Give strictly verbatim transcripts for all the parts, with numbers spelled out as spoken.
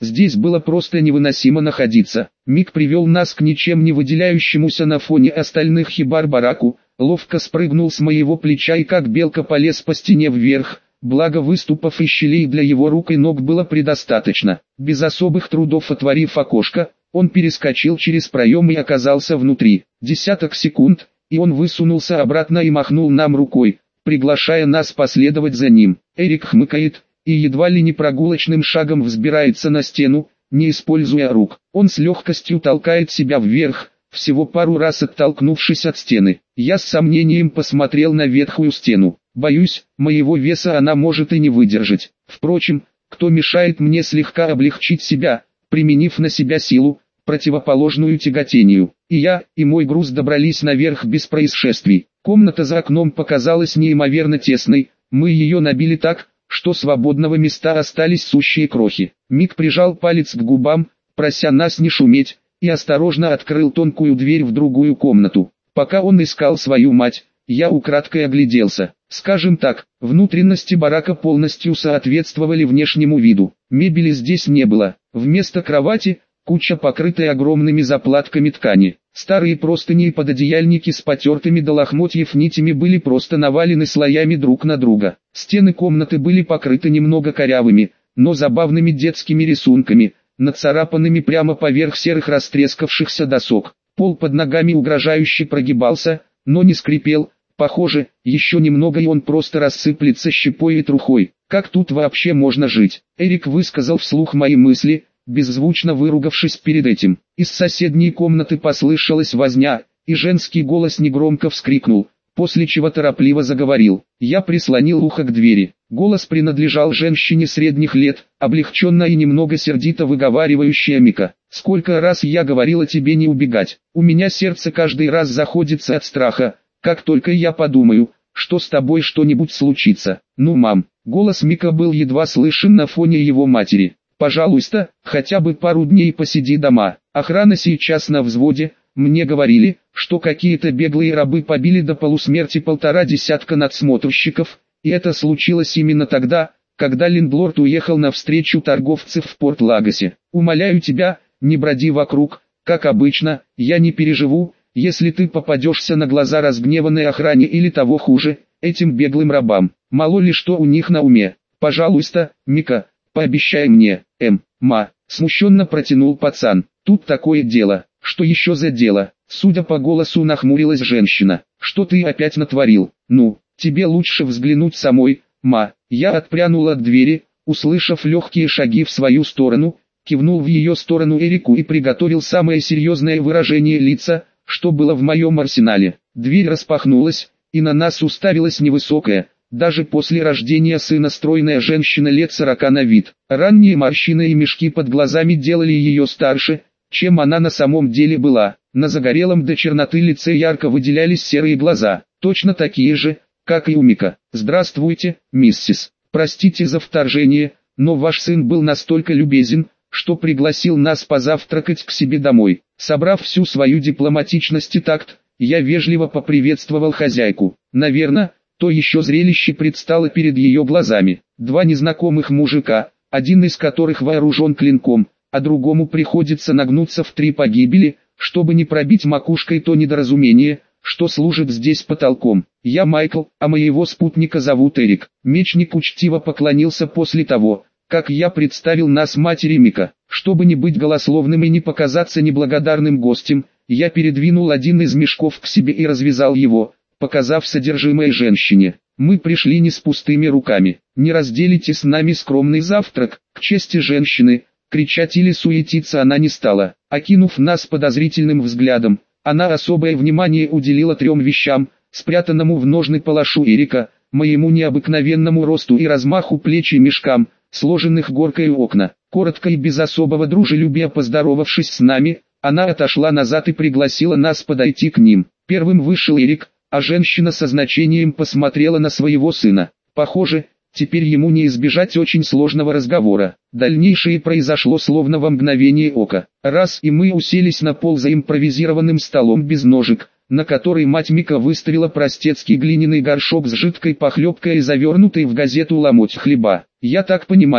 Здесь было просто невыносимо находиться. Мик привел нас к ничем не выделяющемуся на фоне остальных хибар бараку, ловко спрыгнул с моего плеча и как белка полез по стене вверх, благо выступов и щелей для его рук и ног было предостаточно. Без особых трудов отворив окошко, он перескочил через проем и оказался внутри. Десяток секунд, и он высунулся обратно и махнул нам рукой, приглашая нас последовать за ним. Эрик хмыкает и едва ли не прогулочным шагом взбирается на стену, не используя рук. Он с легкостью толкает себя вверх, всего пару раз оттолкнувшись от стены. Я с сомнением посмотрел на ветхую стену. Боюсь, моего веса она может и не выдержать. Впрочем, кто мешает мне слегка облегчить себя, применив на себя силу, противоположную тяготению. И я, и мой груз добрались наверх без происшествий. Комната за окном показалась неимоверно тесной, мы ее набили так, что свободного места остались сущие крохи. Мик прижал палец к губам, прося нас не шуметь, и осторожно открыл тонкую дверь в другую комнату. Пока он искал свою мать, я украдкой огляделся. Скажем так, внутренности барака полностью соответствовали внешнему виду. Мебели здесь не было. Вместо кровати – куча покрытой огромными заплатками ткани. Старые простыни и пододеяльники с потертыми до лохмотьев нитями были просто навалены слоями друг на друга. Стены комнаты были покрыты немного корявыми, но забавными детскими рисунками, нацарапанными прямо поверх серых растрескавшихся досок. Пол под ногами угрожающе прогибался, но не скрипел. Похоже, еще немного и он просто рассыплется щепой и трухой. Как тут вообще можно жить? Эрик высказал вслух мои мысли, беззвучно выругавшись перед этим. Из соседней комнаты послышалась возня, и женский голос негромко вскрикнул, после чего торопливо заговорил. Я прислонил ухо к двери. Голос принадлежал женщине средних лет, облегченно и немного сердито выговаривающая: Мика, сколько раз я говорила тебе не убегать. У меня сердце каждый раз заходится от страха, как только я подумаю, что с тобой что-нибудь случится. Ну, мам. Голос Мика был едва слышен на фоне его матери. Пожалуйста, хотя бы пару дней посиди дома. Охрана сейчас на взводе. Мне говорили, что какие-то беглые рабы побили до полусмерти полтора десятка надсмотрщиков, и это случилось именно тогда, когда лендлорд уехал навстречу торговцев в Порт-Лагосе. Умоляю тебя, не броди вокруг, как обычно, я не переживу, если ты попадешься на глаза разгневанной охране или того хуже, этим беглым рабам. Мало ли что у них на уме. Пожалуйста, Мика, пообещай мне, эм, ма, смущенно протянул пацан. Тут такое дело. Что еще за дело? Судя по голосу, нахмурилась женщина. Что ты опять натворил? Ну, тебе лучше взглянуть самой, ма. Я отпрянул от двери, услышав легкие шаги в свою сторону, кивнул в ее сторону Эрику и приготовил самое серьезное выражение лица, что было в моем арсенале. Дверь распахнулась, и на нас уставилась невысокая, даже после рождения сына стройная женщина лет сорока на вид. Ранние морщины и мешки под глазами делали ее старше, чем она на самом деле была. На загорелом до черноты лице ярко выделялись серые глаза, точно такие же, как и у Мика. «Здравствуйте, миссис. Простите за вторжение, но ваш сын был настолько любезен, что пригласил нас позавтракать к себе домой». Собрав всю свою дипломатичность и такт, я вежливо поприветствовал хозяйку. Наверное, то еще зрелище предстало перед ее глазами. Два незнакомых мужика, один из которых вооружен клинком, а другому приходится нагнуться в три погибели, чтобы не пробить макушкой то недоразумение, что служит здесь потолком. Я Майкл, а моего спутника зовут Эрик. Мечник учтиво поклонился после того, как я представил нас матери Мика. Чтобы не быть голословным и не показаться неблагодарным гостем, я передвинул один из мешков к себе и развязал его, показав содержимое женщине. Мы пришли не с пустыми руками. Не разделите с нами скромный завтрак. К чести женщины, кричать или суетиться она не стала. Окинув нас подозрительным взглядом, она особое внимание уделила трем вещам: спрятанному в ножны палашу Эрика, моему необыкновенному росту и размаху плеч и мешкам, сложенных горкой у окна. Коротко и без особого дружелюбия поздоровавшись с нами, она отошла назад и пригласила нас подойти к ним. Первым вышел Эрик, а женщина со значением посмотрела на своего сына. Похоже, теперь ему не избежать очень сложного разговора. Дальнейшее произошло словно во мгновение ока. Раз и мы уселись на пол за импровизированным столом без ножек, на который мать Мика выставила простецкий глиняный горшок с жидкой похлебкой и завернутый в газету ломоть хлеба. «Я так понимаю,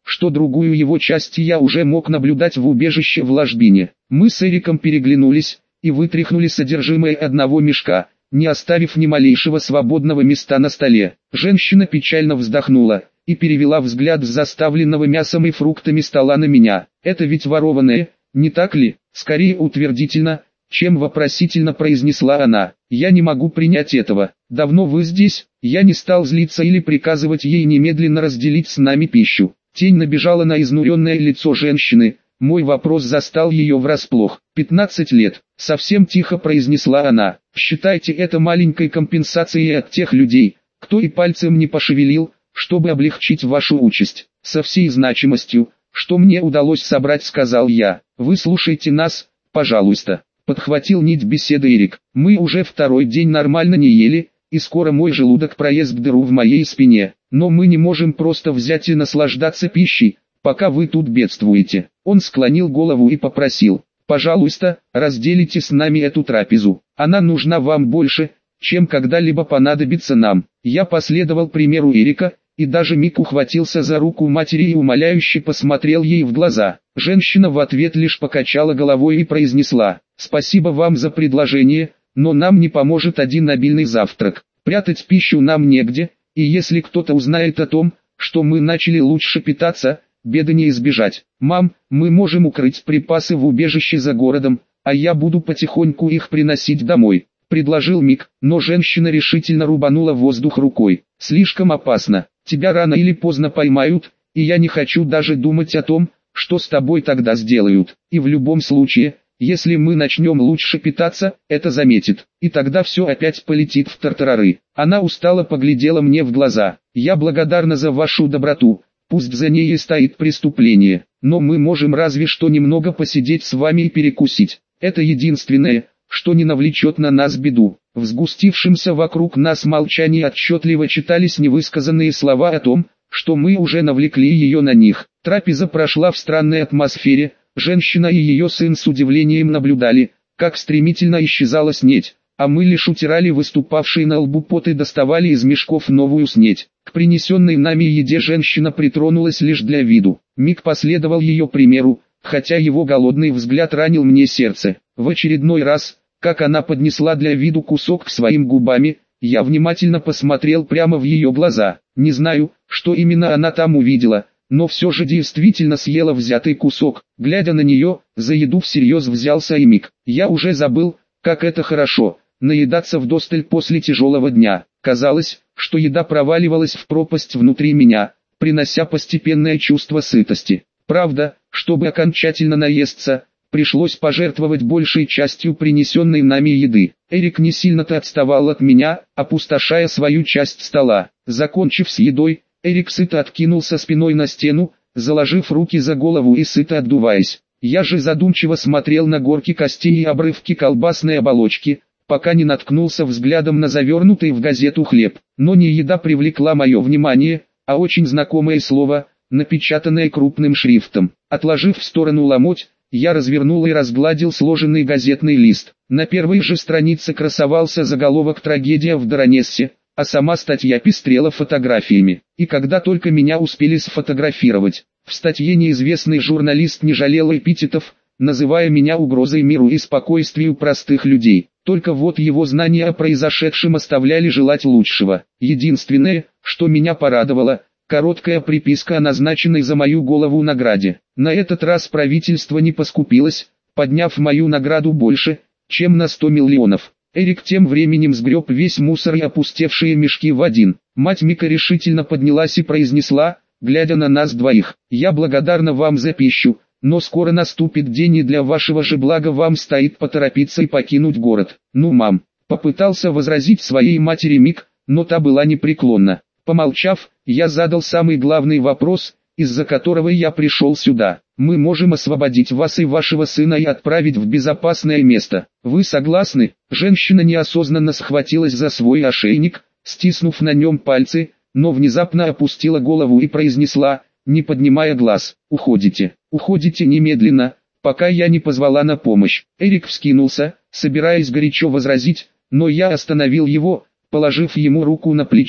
что другую его часть я уже мог наблюдать в убежище в ложбине. Мы с Эриком переглянулись и вытряхнули содержимое одного мешка, не оставив ни малейшего свободного места на столе. Женщина печально вздохнула и перевела взгляд с заставленного мясом и фруктами стола на меня. «Это ведь ворованное, не так ли?» Скорее утвердительно, чем вопросительно произнесла она. «Я не могу принять этого. Давно вы здесь?» Я не стал злиться или приказывать ей немедленно разделить с нами пищу. Тень набежала на изнуренное лицо женщины. Мой вопрос застал ее врасплох. «Пятнадцать лет», — совсем тихо произнесла она. «Считайте это маленькой компенсацией от тех людей, кто и пальцем не пошевелил, чтобы облегчить вашу участь». «Со всей значимостью, что мне удалось собрать», — сказал я. «Выслушайте нас, пожалуйста», — подхватил нить беседы Эрик. «Мы уже второй день нормально не ели, и скоро мой желудок проест дыру в моей спине. Но мы не можем просто взять и наслаждаться пищей, пока вы тут бедствуете». Он склонил голову и попросил: «Пожалуйста, разделите с нами эту трапезу. Она нужна вам больше, чем когда-либо понадобится нам». Я последовал примеру Эрика, и даже Мик ухватился за руку матери и умоляюще посмотрел ей в глаза. Женщина в ответ лишь покачала головой и произнесла: «Спасибо вам за предложение, но нам не поможет один обильный завтрак. Прятать пищу нам негде, и если кто-то узнает о том, что мы начали лучше питаться, беды не избежать. Мам, мы можем укрыть припасы в убежище за городом, а я буду потихоньку их приносить домой», — предложил Мик, но женщина решительно рубанула воздух рукой. «Слишком опасно. Тебя рано или поздно поймают, и я не хочу даже думать о том, что с тобой тогда сделают. И в любом случае, если мы начнем лучше питаться, это заметит, и тогда все опять полетит в тартарары». Она устало поглядела мне в глаза. «Я благодарна за вашу доброту. Пусть за ней и стоит преступление, но мы можем разве что немного посидеть с вами и перекусить. Это единственное, что не навлечет на нас беду». В сгустившемся вокруг нас молчании отчетливо читались невысказанные слова о том, что мы уже навлекли ее на них. Трапеза прошла в странной атмосфере. Женщина и ее сын с удивлением наблюдали, как стремительно исчезала снедь, а мы лишь утирали выступавшие на лбу пот и доставали из мешков новую снедь. К принесенной нами еде женщина притронулась лишь для виду. Мик последовал ее примеру, хотя его голодный взгляд ранил мне сердце. В очередной раз, как она поднесла для виду кусок к своим губам, я внимательно посмотрел прямо в ее глаза. Не знаю, что именно она там увидела, но все же действительно съела взятый кусок. Глядя на нее, за еду всерьез взялся и Мик. Я уже забыл, как это хорошо — наедаться вдосталь после тяжелого дня. Казалось, что еда проваливалась в пропасть внутри меня, принося постепенное чувство сытости. Правда, чтобы окончательно наесться, пришлось пожертвовать большей частью принесенной нами еды. Эрик не сильно-то отставал от меня, опустошая свою часть стола. Закончив с едой, Эрик сыто откинулся спиной на стену, заложив руки за голову и сыто отдуваясь. Я же задумчиво смотрел на горки костей и обрывки колбасной оболочки, пока не наткнулся взглядом на завернутый в газету хлеб. Но не еда привлекла мое внимание, а очень знакомое слово, напечатанное крупным шрифтом. Отложив в сторону ломоть, я развернул и разгладил сложенный газетный лист. На первой же странице красовался заголовок «Трагедия в Даронессе», а сама статья пестрела фотографиями. И когда только меня успели сфотографировать, в статье неизвестный журналист не жалел эпитетов, называя меня угрозой миру и спокойствию простых людей. Только вот его знания о произошедшем оставляли желать лучшего. Единственное, что меня порадовало — короткая приписка о назначенной за мою голову награде. На этот раз правительство не поскупилось, подняв мою награду больше, чем на сто миллионов. Эрик тем временем сгреб весь мусор и опустевшие мешки в один. Мать Мика решительно поднялась и произнесла, глядя на нас двоих: «Я благодарна вам за пищу, но скоро наступит день, и для вашего же блага вам стоит поторопиться и покинуть город». «Ну, мам», — попытался возразить своей матери Мик, но та была непреклонна. Помолчав, я задал самый главный вопрос, из-за которого я пришел сюда. «Мы можем освободить вас и вашего сына и отправить в безопасное место. Вы согласны?» Женщина неосознанно схватилась за свой ошейник, стиснув на нем пальцы, но внезапно опустила голову и произнесла, не поднимая глаз: «Уходите, уходите немедленно, пока я не позвала на помощь». Эрик вскинулся, собираясь горячо возразить, но я остановил его, положив ему руку на плечо.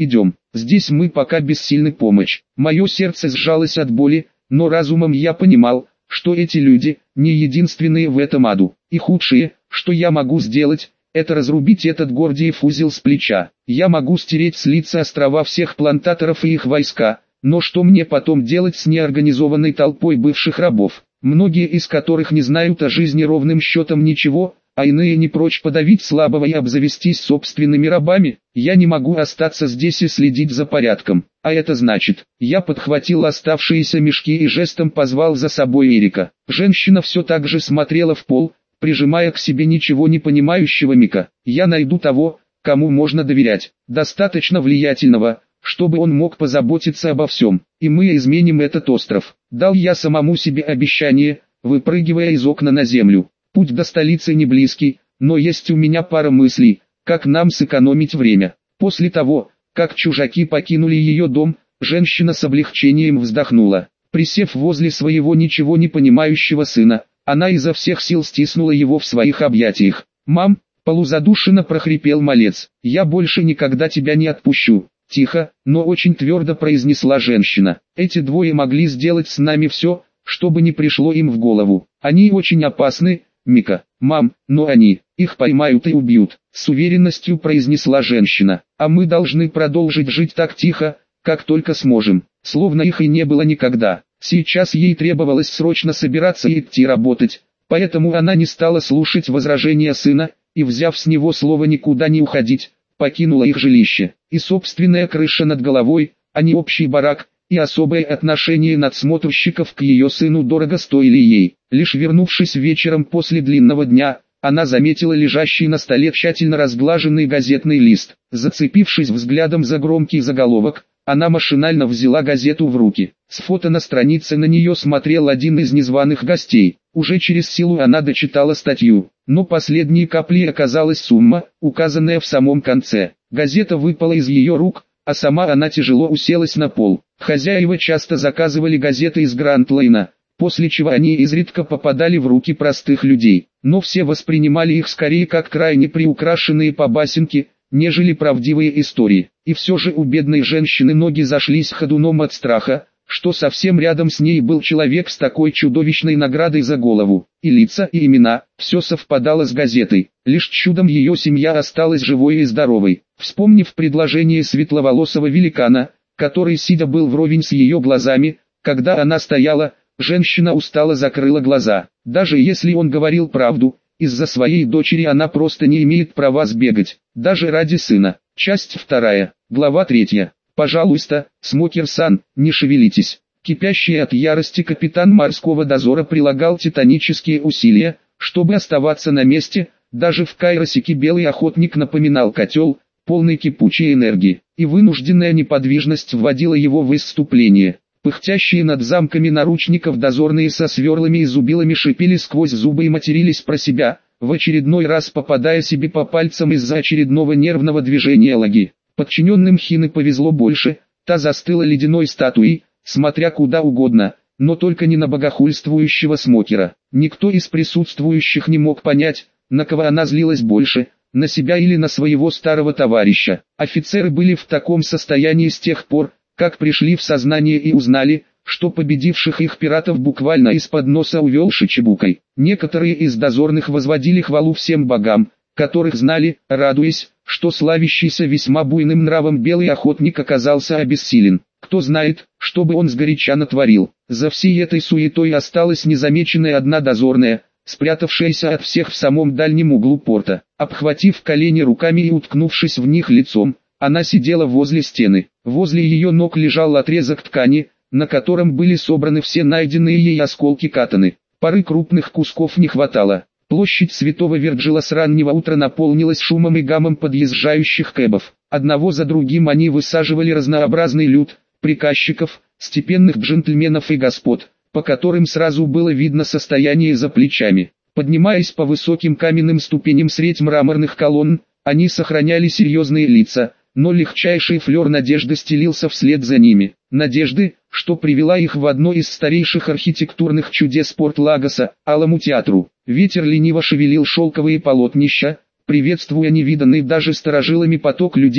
идем, здесь мы пока бессильны помочь. Мое сердце сжалось от боли, но разумом я понимал, что эти люди не единственные в этом аду. И худшее, что я могу сделать, это разрубить этот Гордиев узел с плеча. Я могу стереть с лица острова всех плантаторов и их войска, но что мне потом делать с неорганизованной толпой бывших рабов, многие из которых не знают о жизни ровным счетом ничего, а иные не прочь подавить слабого и обзавестись собственными рабами? Я не могу остаться здесь и следить за порядком. А это значит, я подхватил оставшиеся мешки и жестом позвал за собой Эрика. Женщина все так же смотрела в пол, прижимая к себе ничего не понимающего Мика. Я найду того, кому можно доверять, достаточно влиятельного, чтобы он мог позаботиться обо всем, и мы изменим этот остров. Дал я самому себе обещание, выпрыгивая из окна на землю. Путь до столицы не близкий, но есть у меня пара мыслей, как нам сэкономить время. После того, как чужаки покинули ее дом, женщина с облегчением вздохнула. Присев возле своего ничего не понимающего сына, она изо всех сил стиснула его в своих объятиях. «Мам!» — полузадушенно прохрипел малец. «Я больше никогда тебя не отпущу!» Тихо, но очень твердо произнесла женщина. «Эти двое могли сделать с нами все, что бы ни пришло им в голову. Они очень опасны, Мика. Мам, но они, их поймают и убьют», с уверенностью произнесла женщина. «А мы должны продолжить жить так тихо, как только сможем, словно их и не было никогда». Сейчас ей требовалось срочно собираться и идти работать, поэтому она не стала слушать возражения сына, и, взяв с него слово никуда не уходить, покинула их жилище. И собственная крыша над головой, а не общий барак, и особое отношение надсмотрщиков к ее сыну дорого стоили ей. Лишь вернувшись вечером после длинного дня, она заметила лежащий на столе тщательно разглаженный газетный лист. Зацепившись взглядом за громкий заголовок, она машинально взяла газету в руки. С фото на странице на нее смотрел один из незваных гостей. Уже через силу она дочитала статью, но последней каплей оказалась сумма, указанная в самом конце. Газета выпала из ее рук, а сама она тяжело уселась на пол. Хозяева часто заказывали газеты из Гранд-Лейна, после чего они изредка попадали в руки простых людей, но все воспринимали их скорее как крайне приукрашенные побасенки, нежели правдивые истории. И все же у бедной женщины ноги зашлись ходуном от страха, что совсем рядом с ней был человек с такой чудовищной наградой за голову. И лица, и имена, все совпадало с газетой. Лишь чудом ее семья осталась живой и здоровой. Вспомнив предложение светловолосого великана, который сидя был вровень с ее глазами, когда она стояла, женщина устало закрыла глаза. Даже если он говорил правду, из-за своей дочери она просто не имеет права сбегать, даже ради сына. Часть вторая, глава третья. «Пожалуйста, Смокер-сан, не шевелитесь». Кипящий от ярости капитан морского дозора прилагал титанические усилия, чтобы оставаться на месте. Даже в Кайросике белый охотник напоминал котел, полный кипучей энергии, и вынужденная неподвижность вводила его в исступление. Пыхтящие над замками наручников дозорные со сверлами и зубилами шипели сквозь зубы и матерились про себя, в очередной раз попадая себе по пальцам из-за очередного нервного движения лаги. Подчиненным Хины повезло больше, та застыла ледяной статуей, смотря куда угодно, но только не на богохульствующего Смокера. Никто из присутствующих не мог понять, на кого она злилась больше, на себя или на своего старого товарища. Офицеры были в таком состоянии с тех пор, как пришли в сознание и узнали, что победивших их пиратов буквально из-под носа увел Шичибукой. Некоторые из дозорных возводили хвалу всем богам, которых знали, радуясь, что славящийся весьма буйным нравом белый охотник оказался обессилен. Кто знает, что бы он сгоряча натворил. За всей этой суетой осталась незамеченная одна дозорная, спрятавшаяся от всех в самом дальнем углу порта. Обхватив колени руками и уткнувшись в них лицом, она сидела возле стены. Возле ее ног лежал отрезок ткани, на котором были собраны все найденные ей осколки катаны. Пары крупных кусков не хватало. Площадь Святого Верджила с раннего утра наполнилась шумом и гамом подъезжающих кэбов. Одного за другим они высаживали разнообразный люд, приказчиков, степенных джентльменов и господ, по которым сразу было видно состояние за плечами. Поднимаясь по высоким каменным ступеням средь мраморных колонн, они сохраняли серьезные лица, но легчайший флер надежды стелился вслед за ними. Надежды, что привела их в одно из старейших архитектурных чудес Порт-Лагоса, Алому театру. Ветер лениво шевелил шелковые полотнища, приветствуя невиданный даже старожилами поток людей,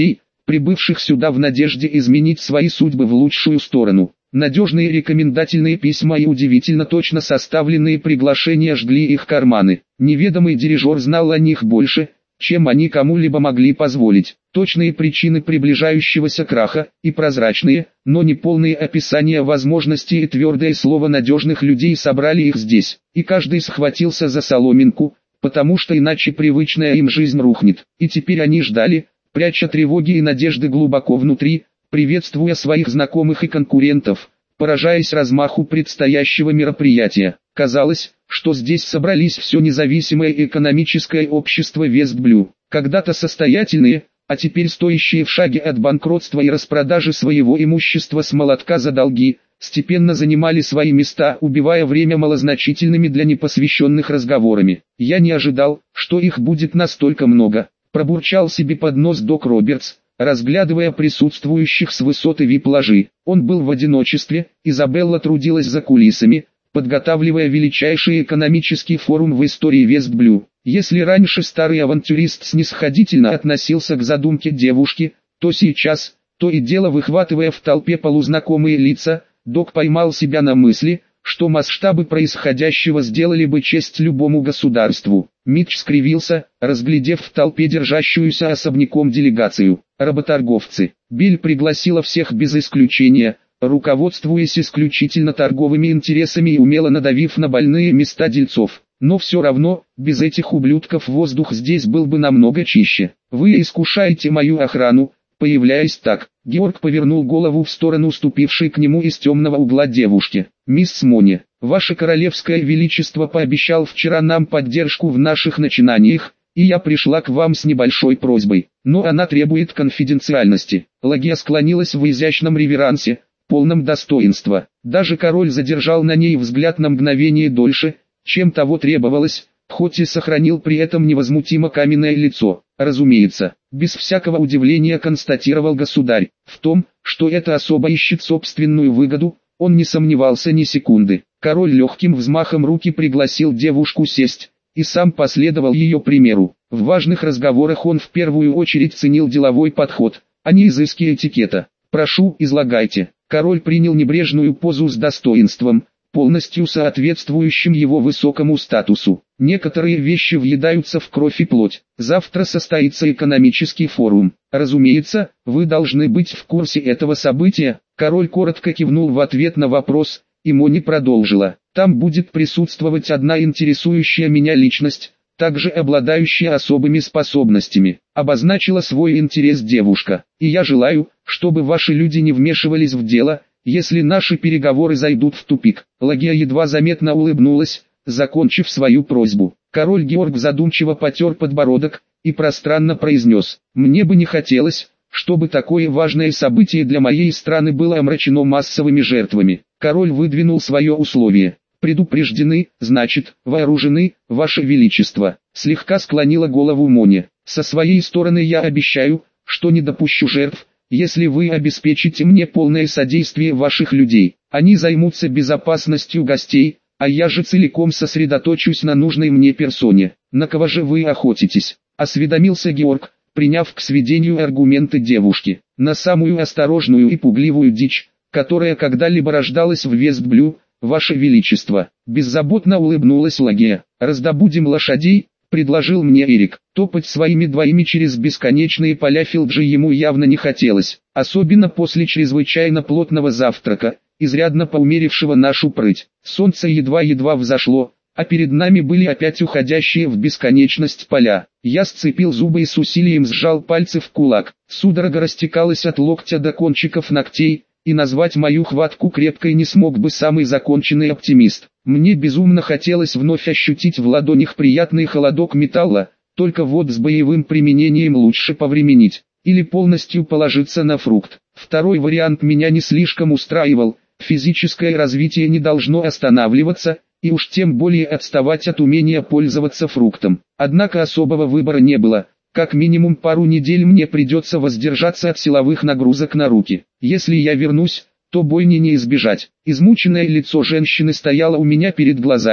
прибывших сюда в надежде изменить свои судьбы в лучшую сторону. Надежные рекомендательные письма и удивительно точно составленные приглашения жгли их карманы. Неведомый дирижер знал о них больше, чем они кому-либо могли позволить. Точные причины приближающегося краха и прозрачные, но не полные описания возможностей и твердое слово надежных людей собрали их здесь. И каждый схватился за соломинку, потому что иначе привычная им жизнь рухнет. И теперь они ждали, пряча тревоги и надежды глубоко внутри, приветствуя своих знакомых и конкурентов, поражаясь размаху предстоящего мероприятия. Казалось, что здесь собрались все независимое экономическое общество Вестблю, когда-то состоятельные, а теперь стоящие в шаге от банкротства и распродажи своего имущества с молотка за долги, степенно занимали свои места, убивая время малозначительными для непосвященных разговорами. «Я не ожидал, что их будет настолько много», — пробурчал себе под нос док Робертс, разглядывая присутствующих с высоты вип-ложи. Он был в одиночестве, Изабелла трудилась за кулисами, подготавливая величайший экономический форум в истории Вестблю. Если раньше старый авантюрист снисходительно относился к задумке девушки, то сейчас, то и дело выхватывая в толпе полузнакомые лица, док поймал себя на мысли, что масштабы происходящего сделали бы честь любому государству. Митч скривился, разглядев в толпе держащуюся особняком делегацию. Работорговцы. Билл пригласила всех без исключения, руководствуясь исключительно торговыми интересами и умело надавив на больные места дельцов. Но все равно, без этих ублюдков воздух здесь был бы намного чище. Вы искушаете мою охрану, появляясь так. Георг повернул голову в сторону ступившей к нему из темного угла девушки. «Мисс Мони, ваше королевское величество пообещал вчера нам поддержку в наших начинаниях, и я пришла к вам с небольшой просьбой, но она требует конфиденциальности». Лагия склонилась в изящном реверансе, полном достоинства. Даже король задержал на ней взгляд на мгновение дольше, чем того требовалось, хоть и сохранил при этом невозмутимо каменное лицо. «Разумеется», без всякого удивления констатировал государь. В том, что эта особа ищет собственную выгоду, он не сомневался ни секунды. Король легким взмахом руки пригласил девушку сесть, и сам последовал ее примеру. В важных разговорах он в первую очередь ценил деловой подход, а не изыски этикета. «Прошу, излагайте». Король принял небрежную позу с достоинством, полностью соответствующим его высокому статусу. Некоторые вещи въедаются в кровь и плоть. Завтра состоится экономический форум. Разумеется, вы должны быть в курсе этого события. Король коротко кивнул в ответ на вопрос, и Мони продолжила. Там будет присутствовать одна интересующая меня личность, также обладающая особыми способностями. Обозначила свой интерес девушка. И я желаю, чтобы ваши люди не вмешивались в дело, если наши переговоры зайдут в тупик. Лагия едва заметно улыбнулась, закончив свою просьбу. Король Георг задумчиво потер подбородок и пространно произнес: «Мне бы не хотелось, чтобы такое важное событие для моей страны было омрачено массовыми жертвами». Король выдвинул свое условие. «Предупреждены, значит, вооружены, ваше величество», слегка склонила голову Мони. «Со своей стороны я обещаю, что не допущу жертв, если вы обеспечите мне полное содействие ваших людей. Они займутся безопасностью гостей, а я же целиком сосредоточусь на нужной мне персоне». «На кого же вы охотитесь?» — осведомился Георг, приняв к сведению аргументы девушки. «На самую осторожную и пугливую дичь, которая когда-либо рождалась в Вестблю, ваше величество». Беззаботно улыбнулась Лагия. «Раздобудем лошадей», — предложил мне Эрик. Топать своими двоими через бесконечные поля Филджи ему явно не хотелось, особенно после чрезвычайно плотного завтрака, изрядно поумерившего нашу прыть. Солнце едва-едва взошло, а перед нами были опять уходящие в бесконечность поля. Я сцепил зубы и с усилием сжал пальцы в кулак. Судорога растекалась от локтя до кончиков ногтей, и назвать мою хватку крепкой не смог бы самый законченный оптимист. Мне безумно хотелось вновь ощутить в ладонях приятный холодок металла, только вот с боевым применением лучше повременить, или полностью положиться на фрукт. Второй вариант меня не слишком устраивал, физическое развитие не должно останавливаться, и уж тем более отставать от умения пользоваться фруктом. Однако особого выбора не было. Как минимум пару недель мне придется воздержаться от силовых нагрузок на руки. Если я вернусь, то бойни не избежать. Измученное лицо женщины стояло у меня перед глазами,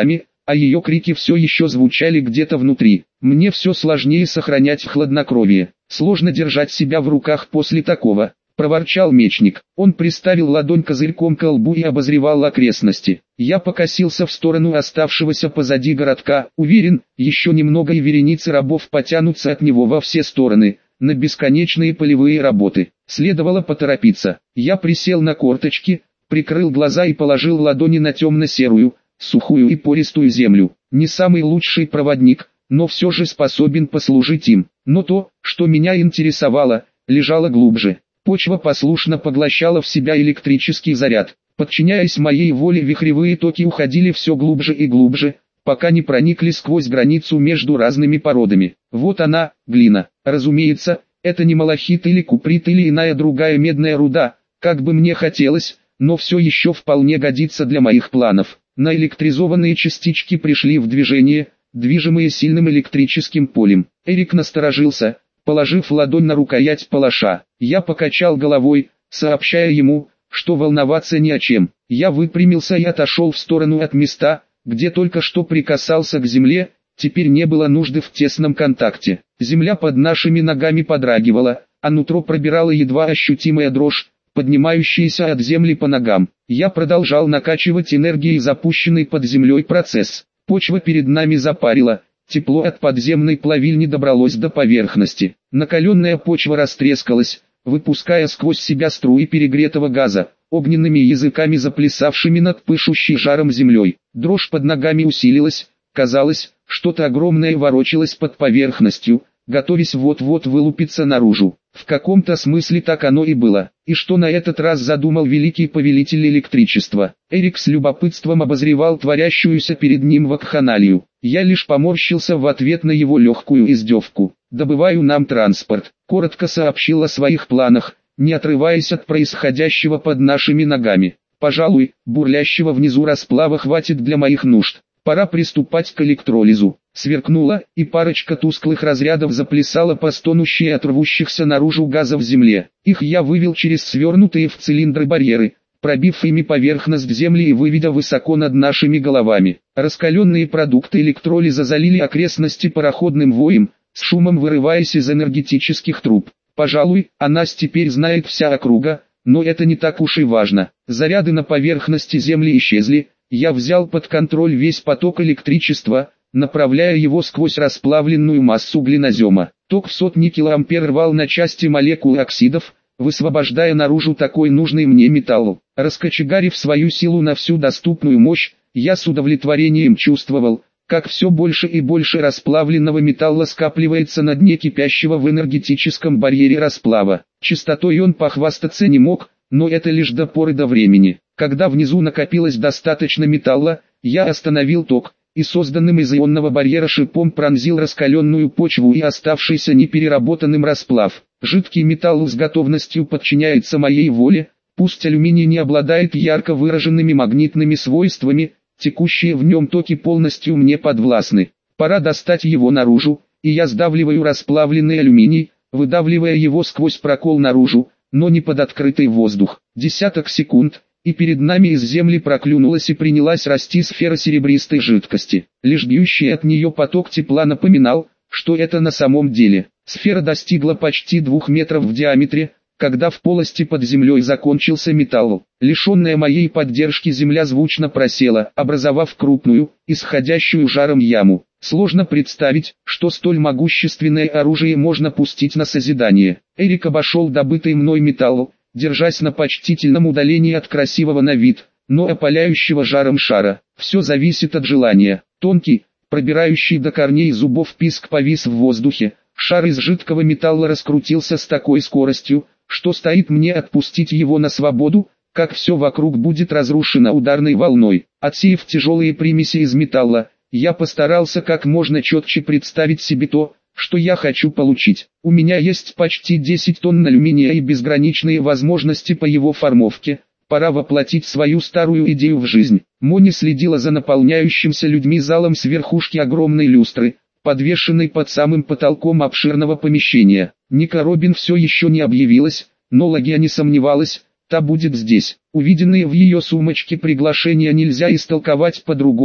а ее крики все еще звучали где-то внутри. Мне все сложнее сохранять хладнокровие. Сложно держать себя в руках после такого, проворчал мечник. Он приставил ладонь козырьком к лбу и обозревал окрестности. Я покосился в сторону оставшегося позади городка, уверен, еще немного и вереницы рабов потянутся от него во все стороны, на бесконечные полевые работы. Следовало поторопиться. Я присел на корточки, прикрыл глаза и положил ладони на темно-серую, сухую и пористую землю. Не самый лучший проводник, но все же способен послужить им. Но то, что меня интересовало, лежало глубже. Почва послушно поглощала в себя электрический заряд. Подчиняясь моей воле, вихревые токи уходили все глубже и глубже, пока не проникли сквозь границу между разными породами. Вот она, глина. Разумеется, это не малахит или куприт или иная другая медная руда, как бы мне хотелось, но все еще вполне годится для моих планов. Наэлектризованные частички пришли в движение, движимые сильным электрическим полем. Эрик насторожился, положив ладонь на рукоять палаша. Я покачал головой, сообщая ему, что волноваться ни о чем. Я выпрямился и отошел в сторону от места, где только что прикасался к земле. Теперь не было нужды в тесном контакте. Земля под нашими ногами подрагивала, а нутро пробирала едва ощутимая дрожь, поднимающаяся от земли по ногам. Я продолжал накачивать энергией запущенный под землей процесс. Почва перед нами запарила, тепло от подземной плавильни добралось до поверхности. Накаленная почва растрескалась, выпуская сквозь себя струи перегретого газа, огненными языками заплясавшими над пышущей жаром землей. Дрожь под ногами усилилась, казалось, что-то огромное ворочалось под поверхностью, готовясь вот-вот вылупиться наружу. В каком-то смысле так оно и было. И что на этот раз задумал великий повелитель электричества? Эрик с любопытством обозревал творящуюся перед ним вакханалию. Я лишь поморщился в ответ на его легкую издевку. «Добываю нам транспорт», — коротко сообщил о своих планах, не отрываясь от происходящего под нашими ногами. «Пожалуй, бурлящего внизу расплава хватит для моих нужд. Пора приступать к электролизу». Сверкнула, и парочка тусклых разрядов заплясала по стонущей от рвущихся наружу газа в земле. Их я вывел через свернутые в цилиндры барьеры, пробив ими поверхность земли и выведя высоко над нашими головами. Раскаленные продукты электролиза залили окрестности пароходным воем, с шумом вырываясь из энергетических труб. Пожалуй, о нас теперь знает вся округа, но это не так уж и важно. Заряды на поверхности земли исчезли, я взял под контроль весь поток электричества, направляя его сквозь расплавленную массу глинозема. Ток в сотни килоампер рвал на части молекулы оксидов, высвобождая наружу такой нужный мне металл. Раскочегарив свою силу на всю доступную мощь, я с удовлетворением чувствовал, как все больше и больше расплавленного металла скапливается на дне кипящего в энергетическом барьере расплава. Чистотой он похвастаться не мог, но это лишь до поры до времени. Когда внизу накопилось достаточно металла, я остановил ток, и созданным из ионного барьера шипом пронзил раскаленную почву и оставшийся непереработанным расплав. Жидкий металл с готовностью подчиняется моей воле, пусть алюминий не обладает ярко выраженными магнитными свойствами, текущие в нем токи полностью мне подвластны. Пора достать его наружу, и я сдавливаю расплавленный алюминий, выдавливая его сквозь прокол наружу, но не под открытый воздух. Десяток секунд, и перед нами из земли проклюнулась и принялась расти сфера серебристой жидкости. Лишь бьющий от нее поток тепла напоминал, что это на самом деле. Сфера достигла почти двух метров в диаметре, когда в полости под землей закончился металл. Лишенная моей поддержки земля звучно просела, образовав крупную, исходящую жаром яму. Сложно представить, что столь могущественное оружие можно пустить на созидание. Эрик обошел добытый мной металл, держась на почтительном удалении от красивого на вид, но опаляющего жаром шара. Все зависит от желания. Тонкий, пробирающий до корней зубов писк повис в воздухе. Шар из жидкого металла раскрутился с такой скоростью, что стоит мне отпустить его на свободу, как все вокруг будет разрушено ударной волной. Отсеяв тяжелые примеси из металла, я постарался как можно четче представить себе то, что я хочу получить. У меня есть почти десять тонн алюминия и безграничные возможности по его формовке. Пора воплотить свою старую идею в жизнь. Мони следила за наполняющимся людьми залом с верхушки огромной люстры, подвешенной под самым потолком обширного помещения. Ника Робин все еще не объявилась, но Лагия не сомневалась, та будет здесь. Увиденные в ее сумочке приглашения нельзя истолковать по-другому,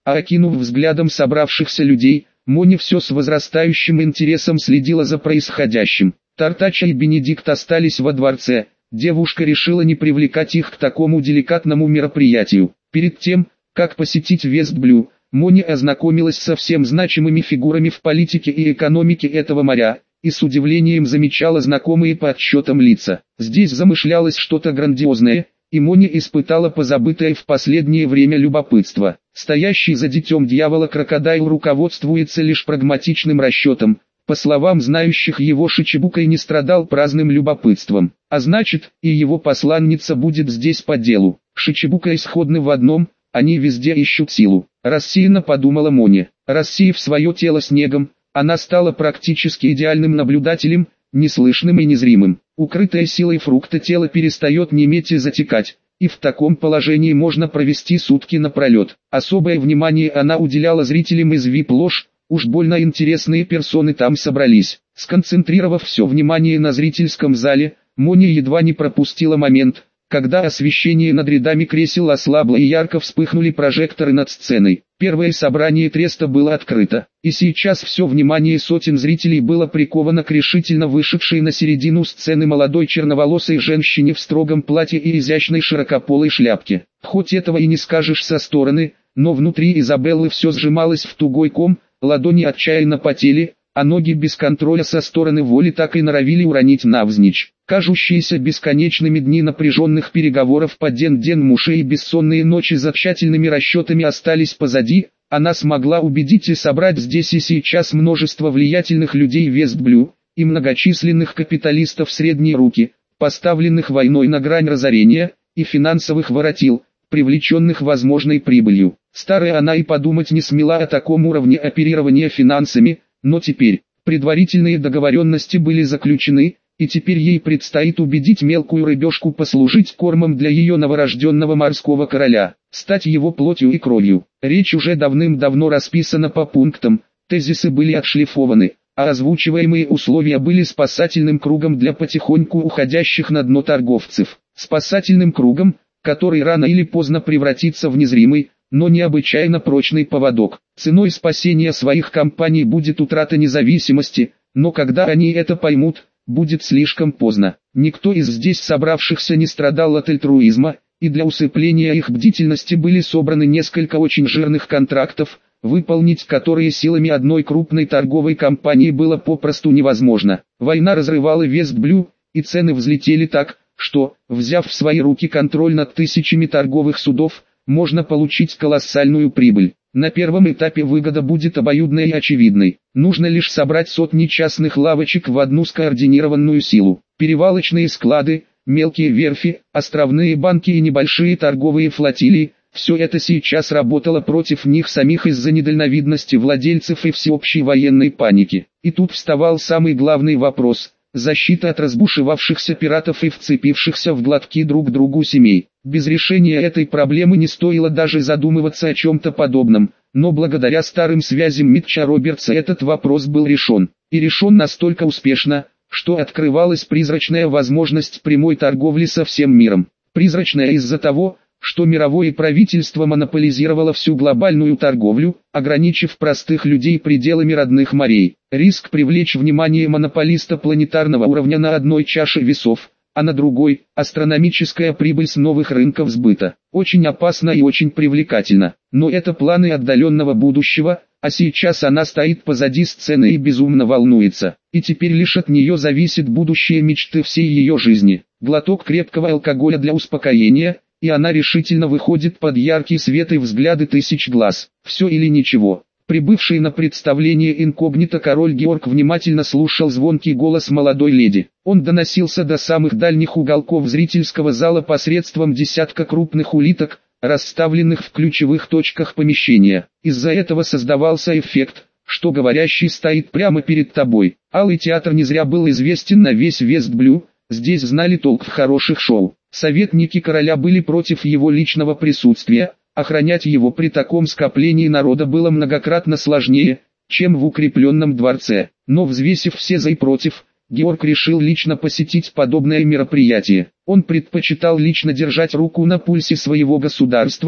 а окинув взглядом собравшихся людей, Мони все с возрастающим интересом следила за происходящим. Тартача и Бенедикт остались во дворце, девушка решила не привлекать их к такому деликатному мероприятию. Перед тем, как посетить Вестблю, Мони ознакомилась со всем значимыми фигурами в политике и экономике этого моря, и с удивлением замечала знакомые по отчетам лица. Здесь замышлялось что-то грандиозное, и Мони испытала позабытое в последнее время любопытство. Стоящий за детем дьявола крокодайл руководствуется лишь прагматичным расчетом. По словам знающих его, Шичибукай не страдал праздным любопытством, а значит, и его посланница будет здесь по делу. Шичибукай сходны в одном, они везде ищут силу. Рассеянно подумала Мони. Рассеяв свое тело снегом, она стала практически идеальным наблюдателем, неслышным и незримым. Укрытое силой фрукта тело перестает неметь и затекать, и в таком положении можно провести сутки напролет. Особое внимание она уделяла зрителям из ви ай пи-лож, уж больно интересные персоны там собрались. Сконцентрировав все внимание на зрительском зале, Мони едва не пропустила момент, когда освещение над рядами кресел ослабло и ярко вспыхнули прожекторы над сценой. Первое собрание треста было открыто, и сейчас все внимание сотен зрителей было приковано к решительно вышедшей на середину сцены молодой черноволосой женщине в строгом платье и изящной широкополой шляпке. Хоть этого и не скажешь со стороны, но внутри Изабеллы все сжималось в тугой ком, ладони отчаянно потели, а ноги без контроля со стороны воли так и норовили уронить навзничь. Кажущиеся бесконечными дни напряженных переговоров по Ден-Ден-Муше и бессонные ночи за тщательными расчетами остались позади, она смогла убедить и собрать здесь и сейчас множество влиятельных людей Вестблю, и многочисленных капиталистов средней руки, поставленных войной на грань разорения, и финансовых воротил, привлеченных возможной прибылью. Старая она и подумать не смела о таком уровне оперирования финансами, но теперь предварительные договоренности были заключены, и теперь ей предстоит убедить мелкую рыбешку послужить кормом для ее новорожденного морского короля, стать его плотью и кровью. Речь уже давным-давно расписана по пунктам, тезисы были отшлифованы, а озвучиваемые условия были спасательным кругом для потихоньку уходящих на дно торговцев. Спасательным кругом, который рано или поздно превратится в незримый, но необычайно прочный поводок. Ценой спасения своих компаний будет утрата независимости, но когда они это поймут, будет слишком поздно. Никто из здесь собравшихся не страдал от альтруизма, и для усыпления их бдительности были собраны несколько очень жирных контрактов, выполнить которые силами одной крупной торговой компании было попросту невозможно. Война разрывала Вестблю, и цены взлетели так, что, взяв в свои руки контроль над тысячами торговых судов, можно получить колоссальную прибыль. На первом этапе выгода будет обоюдной и очевидной. Нужно лишь собрать сотни частных лавочек в одну скоординированную силу. Перевалочные склады, мелкие верфи, островные банки и небольшие торговые флотилии – все это сейчас работало против них самих из-за недальновидности владельцев и всеобщей военной паники. И тут вставал самый главный вопрос – защита от разбушевавшихся пиратов и вцепившихся в глотки друг другу семей. Без решения этой проблемы не стоило даже задумываться о чем-то подобном, но благодаря старым связям Митча Робертса этот вопрос был решен. И решен настолько успешно, что открывалась призрачная возможность прямой торговли со всем миром. Призрачная из-за того, что мировое правительство монополизировало всю глобальную торговлю, ограничив простых людей пределами родных морей. Риск привлечь внимание монополиста планетарного уровня на одной чаше весов, а на другой – астрономическая прибыль с новых рынков сбыта. Очень опасно и очень привлекательно. Но это планы отдаленного будущего, а сейчас она стоит позади сцены и безумно волнуется. И теперь лишь от нее зависит будущее мечты всей ее жизни. Глоток крепкого алкоголя для успокоения, и она решительно выходит под яркий свет и взгляды тысяч глаз. Все или ничего. Прибывший на представление инкогнито король Георг внимательно слушал звонкий голос молодой леди. Он доносился до самых дальних уголков зрительского зала посредством десятка крупных улиток, расставленных в ключевых точках помещения. Из-за этого создавался эффект, что говорящий стоит прямо перед тобой. Алый театр не зря был известен на весь Вестблю, здесь знали толк в хороших шоу. Советники короля были против его личного присутствия, охранять его при таком скоплении народа было многократно сложнее, чем в укрепленном дворце. Но взвесив все за и против, Георг решил лично посетить подобное мероприятие. Он предпочитал лично держать руку на пульсе своего государства,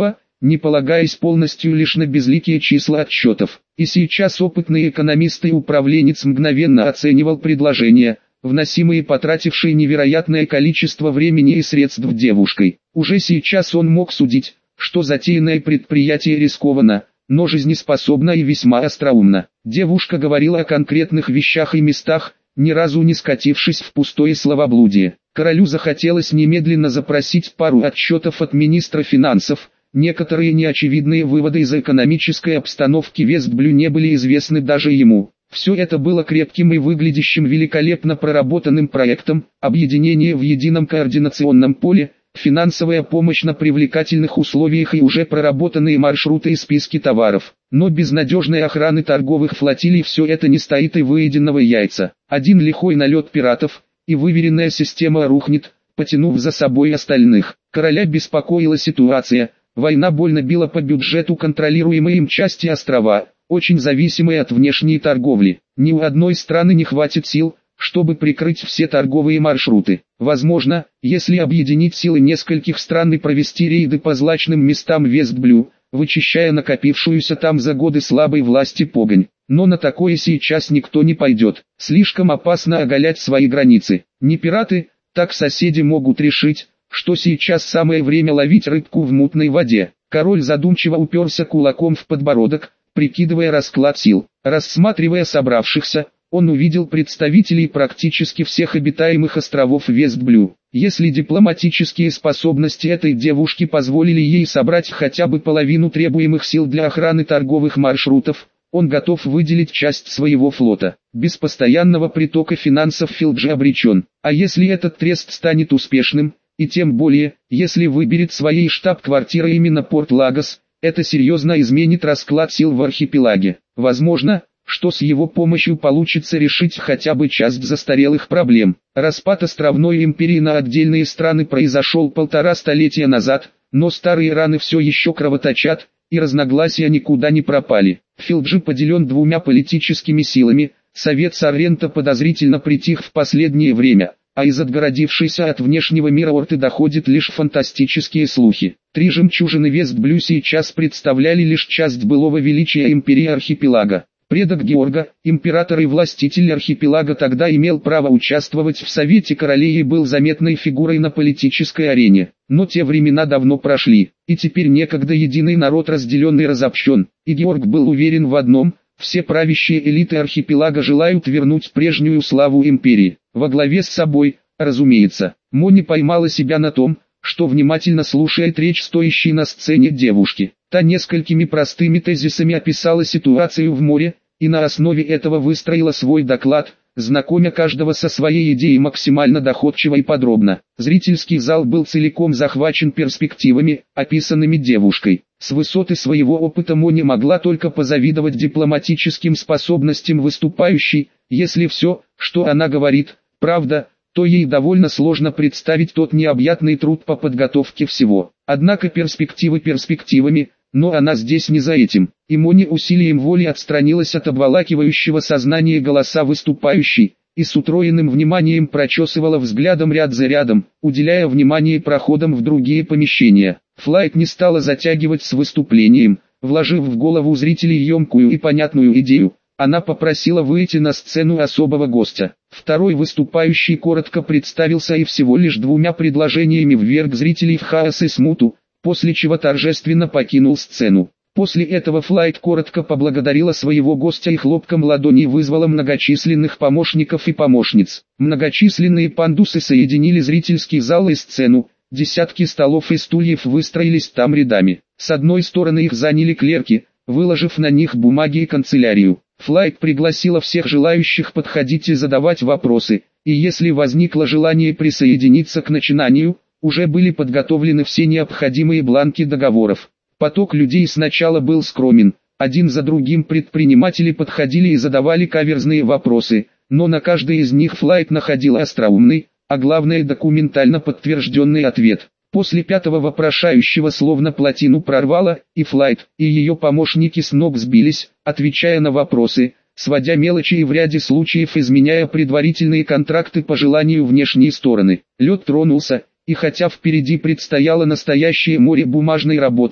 не полагаясь полностью лишь на безликие числа отчетов. И сейчас опытный экономист и управленец мгновенно оценивал предложения, вносимые потратившие невероятное количество времени и средств девушкой. Уже сейчас он мог судить, что затеянное предприятие рискованно, но жизнеспособно и весьма остроумно. Девушка говорила о конкретных вещах и местах, ни разу не скатившись в пустое словоблудие. Королю захотелось немедленно запросить пару отчетов от министра финансов. Некоторые неочевидные выводы из экономической обстановки Вестблю не были известны даже ему. Все это было крепким и выглядящим великолепно проработанным проектом, объединение в едином координационном поле, финансовая помощь на привлекательных условиях и уже проработанные маршруты и списки товаров. Но без надежной охраны торговых флотилий все это не стоит и выеденного яйца. Один лихой налет пиратов, и выверенная система рухнет, потянув за собой остальных. Короля беспокоила ситуация. Война больно била по бюджету контролируемой им части острова, очень зависимой от внешней торговли. Ни у одной страны не хватит сил, чтобы прикрыть все торговые маршруты. Возможно, если объединить силы нескольких стран и провести рейды по злачным местам Вестблю, вычищая накопившуюся там за годы слабой власти погонь. Но на такое сейчас никто не пойдет. Слишком опасно оголять свои границы. Не пираты, так соседи могут решить, что сейчас самое время ловить рыбку в мутной воде. Король задумчиво уперся кулаком в подбородок, прикидывая расклад сил. Рассматривая собравшихся, он увидел представителей практически всех обитаемых островов Вестблю. Если дипломатические способности этой девушки позволили ей собрать хотя бы половину требуемых сил для охраны торговых маршрутов, он готов выделить часть своего флота. Без постоянного притока финансов Филджи обречен. А если этот трест станет успешным, и тем более, если выберет своей штаб-квартирой именно Порт Лагос, это серьезно изменит расклад сил в архипелаге. Возможно, что с его помощью получится решить хотя бы часть застарелых проблем. Распад островной империи на отдельные страны произошел полтора столетия назад, но старые раны все еще кровоточат, и разногласия никуда не пропали. Филджи поделен двумя политическими силами, Совет Соррента подозрительно притих в последнее время, а из отгородившейся от внешнего мира Орты доходят лишь фантастические слухи. Три жемчужины Вестблю сейчас представляли лишь часть былого величия империи архипелага. Предок Георга, император и властитель архипелага, тогда имел право участвовать в Совете Королей и был заметной фигурой на политической арене. Но те времена давно прошли, и теперь некогда единый народ разделен и разобщен. И Георг был уверен в одном: все правящие элиты архипелага желают вернуть прежнюю славу империи. Во главе с собой, разумеется. Мони поймала себя на том, что внимательно слушает речь стоящей на сцене девушки. Та несколькими простыми тезисами описала ситуацию в море, и на основе этого выстроила свой доклад, знакомя каждого со своей идеей максимально доходчиво и подробно. Зрительский зал был целиком захвачен перспективами, описанными девушкой. С высоты своего опыта Мони могла только позавидовать дипломатическим способностям выступающей. Если все, что она говорит, правда, то ей довольно сложно представить тот необъятный труд по подготовке всего. Однако перспективы перспективами, но она здесь не за этим. И Мони усилием воли отстранилась от обволакивающего сознания голоса выступающей, и с утроенным вниманием прочесывала взглядом ряд за рядом, уделяя внимание проходам в другие помещения. Флайт не стала затягивать с выступлением, вложив в голову зрителей емкую и понятную идею. Она попросила выйти на сцену особого гостя. Второй выступающий коротко представился и всего лишь двумя предложениями вверг зрителей в хаос и смуту, после чего торжественно покинул сцену. После этого Флайт коротко поблагодарила своего гостя и хлопком ладони вызвала многочисленных помощников и помощниц. Многочисленные пандусы соединили зрительский зал и сцену, десятки столов и стульев выстроились там рядами. С одной стороны их заняли клерки, выложив на них бумаги и канцелярию. Флайт пригласила всех желающих подходить и задавать вопросы, и если возникло желание присоединиться к начинанию, уже были подготовлены все необходимые бланки договоров. Поток людей сначала был скромен, один за другим предприниматели подходили и задавали каверзные вопросы, но на каждый из них Флайт находил остроумный, а главное документально подтвержденный ответ. После пятого вопрошающего словно плотину прорвало, и Флайт, и ее помощники с ног сбились, отвечая на вопросы, сводя мелочи и в ряде случаев изменяя предварительные контракты по желанию внешней стороны. Лед тронулся, и хотя впереди предстояло настоящее море бумажной работы,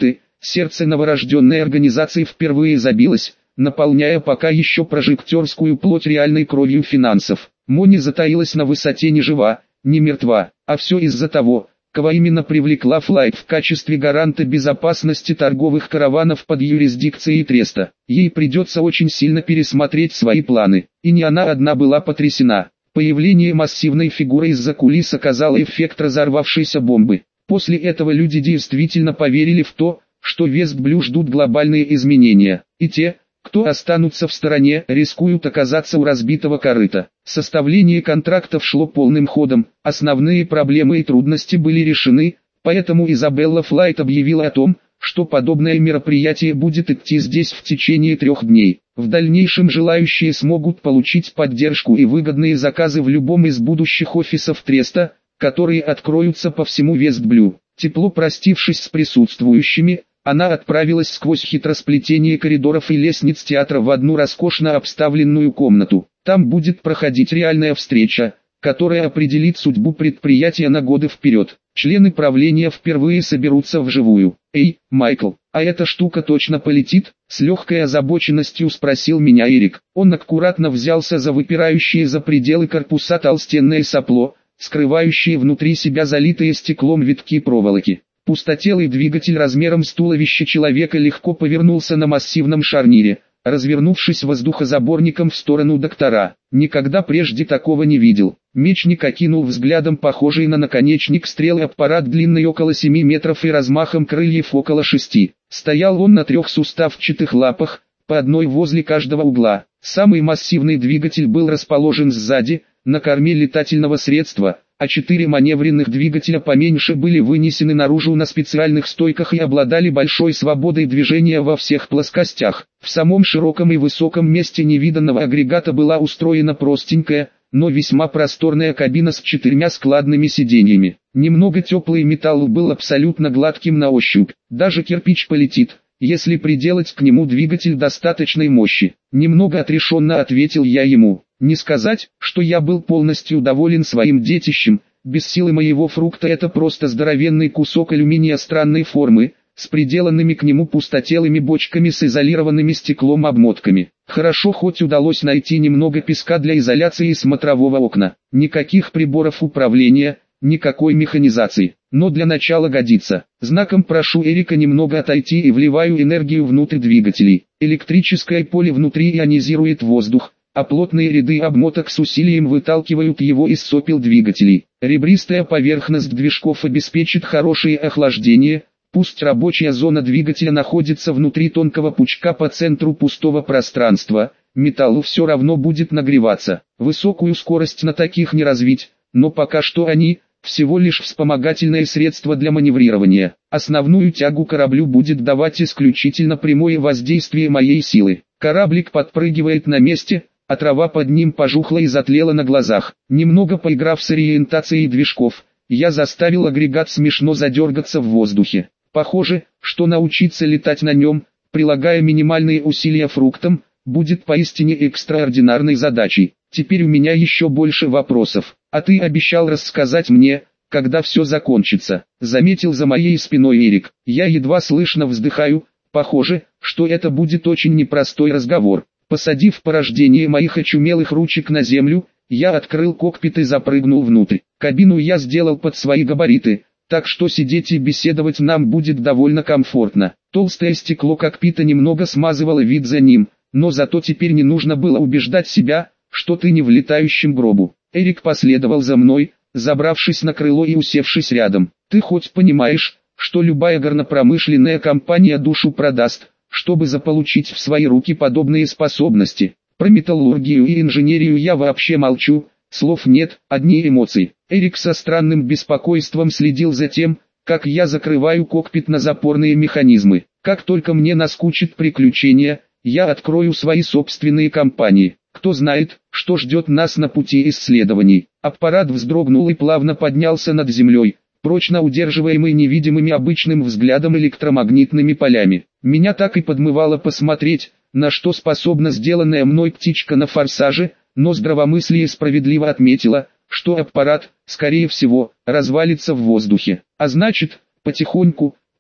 Сердце новорожденной организации впервые забилось, наполняя пока еще прожекторскую плоть реальной кровью финансов. Мони затаилась на высоте, не жива, не мертва, а все из-за того, кого именно привлекла Флайт в качестве гаранта безопасности торговых караванов под юрисдикцией Треста. Ей придется очень сильно пересмотреть свои планы, и не она одна была потрясена. Появление массивной фигуры из-за кулис оказало эффект разорвавшейся бомбы. После этого люди действительно поверили в то, что Вестблю ждут глобальные изменения, и те, кто останутся в стороне, рискуют оказаться у разбитого корыта. Составление контрактов шло полным ходом, основные проблемы и трудности были решены, поэтому Изабелла Флайт объявила о том, что подобное мероприятие будет идти здесь в течение трех дней. В дальнейшем желающие смогут получить поддержку и выгодные заказы в любом из будущих офисов Треста, которые откроются по всему Вестблю. Тепло простившись с присутствующими, она отправилась сквозь хитросплетение коридоров и лестниц театра в одну роскошно обставленную комнату. Там будет проходить реальная встреча, которая определит судьбу предприятия на годы вперед. Члены правления впервые соберутся вживую. «Эй, Майкл, а эта штука точно полетит?» С легкой озабоченностью спросил меня Эрик. Он аккуратно взялся за выпирающие за пределы корпуса толстенное сопло, скрывающие внутри себя залитые стеклом витки проволоки. Пустотелый двигатель размером с туловище человека легко повернулся на массивном шарнире, развернувшись воздухозаборником в сторону доктора. Никогда прежде такого не видел. Мечник окинул взглядом похожий на наконечник стрелы аппарат длиной около семи метров и размахом крыльев около шести. Стоял он на трех суставчатых лапах, по одной возле каждого угла. Самый массивный двигатель был расположен сзади, на корме летательного средства, а четыре маневренных двигателя поменьше были вынесены наружу на специальных стойках и обладали большой свободой движения во всех плоскостях. В самом широком и высоком месте невиданного агрегата была устроена простенькая, но весьма просторная кабина с четырьмя складными сиденьями. Немного теплый металл был абсолютно гладким на ощупь. Даже кирпич полетит, если приделать к нему двигатель достаточной мощи. Немного отрешенно ответил я ему. Не сказать, что я был полностью доволен своим детищем, без силы моего фрукта это просто здоровенный кусок алюминия странной формы, с приделанными к нему пустотелыми бочками с изолированными стеклом обмотками. Хорошо хоть удалось найти немного песка для изоляции смотрового окна. Никаких приборов управления, никакой механизации. Но для начала годится. Знаком прошу Эрика немного отойти и вливаю энергию внутрь двигателей. Электрическое поле внутри ионизирует воздух, а плотные ряды обмоток с усилием выталкивают его из сопел двигателей. Ребристая поверхность движков обеспечит хорошее охлаждение, пусть рабочая зона двигателя находится внутри тонкого пучка по центру пустого пространства, металлу все равно будет нагреваться. Высокую скорость на таких не развить, но пока что они всего лишь вспомогательное средство для маневрирования. Основную тягу кораблю будет давать исключительно прямое воздействие моей силы. Кораблик подпрыгивает на месте, а трава под ним пожухла и затлела на глазах. Немного поиграв с ориентацией движков, я заставил агрегат смешно задергаться в воздухе. Похоже, что научиться летать на нем, прилагая минимальные усилия фруктам, будет поистине экстраординарной задачей. Теперь у меня еще больше вопросов. А ты обещал рассказать мне, когда все закончится. Заметил за моей спиной Эрик. Я едва слышно вздыхаю. Похоже, что это будет очень непростой разговор. Посадив порождение моих очумелых ручек на землю, я открыл кокпит и запрыгнул внутрь. Кабину я сделал под свои габариты, так что сидеть и беседовать нам будет довольно комфортно. Толстое стекло кокпита немного смазывало вид за ним, но зато теперь не нужно было убеждать себя, что ты не в летающем гробу. Эрик последовал за мной, забравшись на крыло и усевшись рядом. Ты хоть понимаешь, что любая горнопромышленная компания душу продаст, чтобы заполучить в свои руки подобные способности? Про металлургию и инженерию я вообще молчу, слов нет, одни эмоции. Эрик со странным беспокойством следил за тем, как я закрываю кокпит на запорные механизмы. Как только мне наскучит приключения, я открою свои собственные компании. Кто знает, что ждет нас на пути исследований. Аппарат вздрогнул и плавно поднялся над землей, прочно удерживаемый невидимыми обычным взглядом электромагнитными полями. Меня так и подмывало посмотреть, на что способна сделанная мной птичка на форсаже, но здравомыслие справедливо отметило, что аппарат, скорее всего, развалится в воздухе. А значит, потихоньку,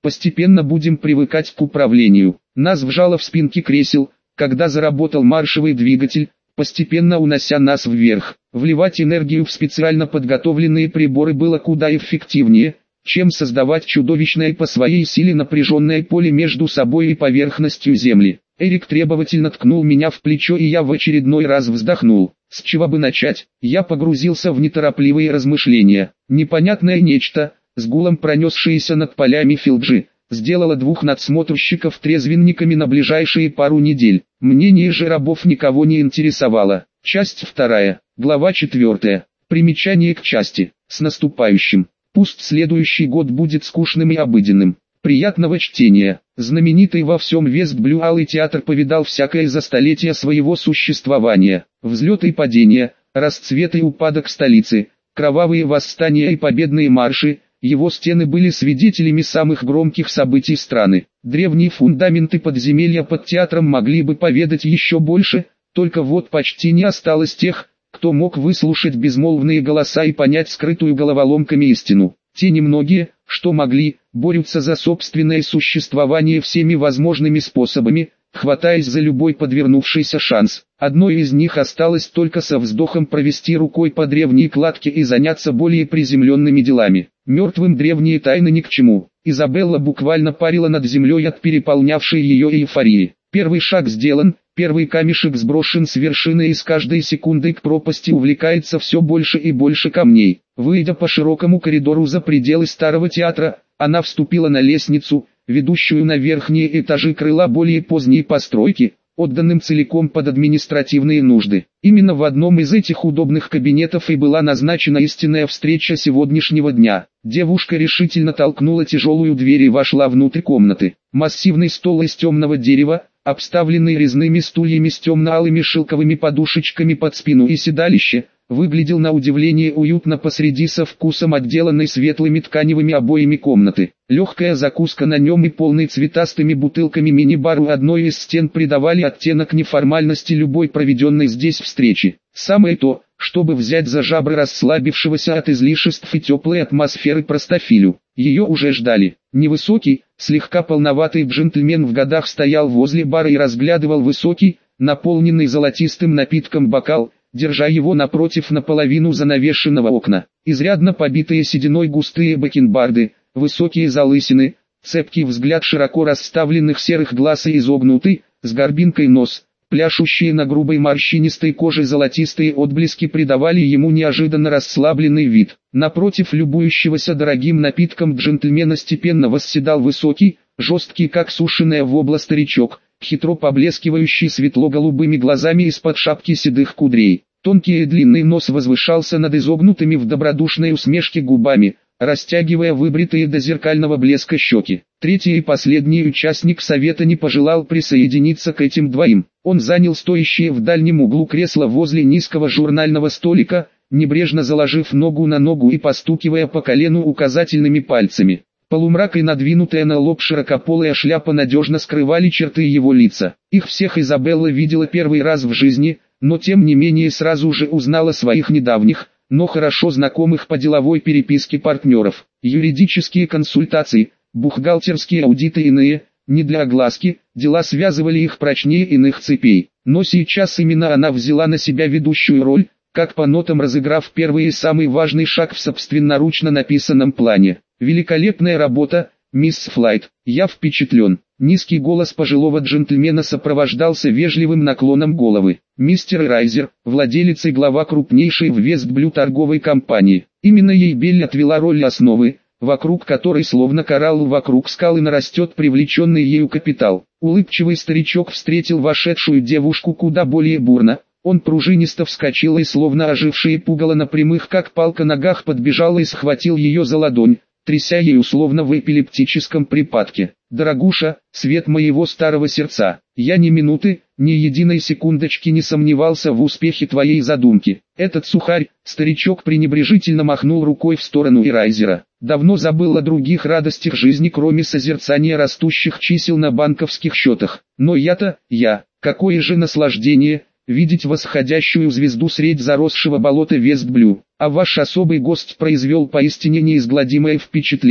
Постепенно будем привыкать к управлению. Нас вжало в спинки кресел, когда заработал маршевый двигатель, постепенно унося нас вверх. Вливать энергию в специально подготовленные приборы было куда эффективнее, чем создавать чудовищное по своей силе напряженное поле между собой и поверхностью Земли. Эрик требовательно ткнул меня в плечо, и я в очередной раз вздохнул. С чего бы начать? Я погрузился в неторопливые размышления. Непонятное нечто, с гулом пронесшееся над полями Филджи, сделало двух надсмотрщиков трезвенниками на ближайшие пару недель. Мнение же рабов никого не интересовало. Часть вторая, глава четвертая. Примечание к части. С наступающим. Пусть следующий год будет скучным и обыденным. Приятного чтения. Знаменитый во всем Вестблю Алый театр повидал всякое за столетия своего существования. Взлеты и падения, расцвет и упадок столицы, кровавые восстания и победные марши. Его стены были свидетелями самых громких событий страны. Древние фундаменты подземелья под театром могли бы поведать еще больше, только вот почти не осталось тех, кто мог выслушать безмолвные голоса и понять скрытую головоломками истину. Те немногие, что могли, борются за собственное существование всеми возможными способами, хватаясь за любой подвернувшийся шанс. Одной из них осталось только со вздохом провести рукой по древней кладке и заняться более приземленными делами. Мертвым древние тайны ни к чему. Изабелла буквально парила над землей от переполнявшей ее эйфории. Первый шаг сделан, первый камешек сброшен с вершины, и с каждой секундой к пропасти увлекается все больше и больше камней. Выйдя по широкому коридору за пределы старого театра, она вступила на лестницу, ведущую на верхние этажи крыла более поздней постройки, отданным целиком под административные нужды. Именно в одном из этих удобных кабинетов и была назначена истинная встреча сегодняшнего дня. Девушка решительно толкнула тяжелую дверь и вошла внутрь комнаты. Массивный стол из темного дерева, обставленный резными стульями с темно-алыми шелковыми подушечками под спину и седалище, выглядел на удивление уютно посреди со вкусом отделанной светлыми тканевыми обоями комнаты. Легкая закуска на нем и полный цветастыми бутылками мини-бар у одной из стен придавали оттенок неформальности любой проведенной здесь встречи. Самое то, чтобы взять за жабры расслабившегося от излишеств и теплой атмосферы простофилю. Ее уже ждали. Невысокий, слегка полноватый джентльмен в годах стоял возле бара и разглядывал высокий, наполненный золотистым напитком бокал, держа его напротив наполовину занавешенного окна. Изрядно побитые сединой густые бакенбарды, высокие залысины, цепкий взгляд широко расставленных серых глаз и изогнутый, с горбинкой нос, пляшущие на грубой морщинистой коже золотистые отблески придавали ему неожиданно расслабленный вид. Напротив любующегося дорогим напитком джентльмена степенно восседал высокий, жесткий как сушеная вобла старичок, хитро поблескивающий светло-голубыми глазами из-под шапки седых кудрей. Тонкий и длинный нос возвышался над изогнутыми в добродушной усмешке губами, растягивая выбритые до зеркального блеска щеки. Третий и последний участник совета не пожелал присоединиться к этим двоим. Он занял стоящее в дальнем углу кресло возле низкого журнального столика, небрежно заложив ногу на ногу и постукивая по колену указательными пальцами. Полумрак и надвинутая на лоб широкополая шляпа надежно скрывали черты его лица. Их всех Изабелла видела первый раз в жизни, но тем не менее сразу же узнала своих недавних, но хорошо знакомых по деловой переписке партнеров. Юридические консультации, бухгалтерские аудиты и иные, не для огласки, дела связывали их прочнее иных цепей. Но сейчас именно она взяла на себя ведущую роль, как по нотам разыграв первый и самый важный шаг в собственноручно написанном плане. Великолепная работа, мисс Флайт, я впечатлен. Низкий голос пожилого джентльмена сопровождался вежливым наклоном головы. Мистер Райзер, владелец и глава крупнейшей в Вестблю торговой компании. Именно ей Белль отвела роль основы, вокруг которой словно коралл вокруг скалы нарастет привлеченный ею капитал. Улыбчивый старичок встретил вошедшую девушку куда более бурно. Он пружинисто вскочил и словно ожившее пугало на прямых как палка ногах подбежал и схватил ее за ладонь, тряся ей условно в эпилептическом припадке. «Дорогуша, свет моего старого сердца, я ни минуты, ни единой секундочки не сомневался в успехе твоей задумки. Этот сухарь», старичок пренебрежительно махнул рукой в сторону Ирайзера, «давно забыл о других радостях жизни, кроме созерцания растущих чисел на банковских счетах. Но я-то, я, какое же наслаждение видеть восходящую звезду средь заросшего болота Вестблю, а ваш особый гость произвел поистине неизгладимое впечатление».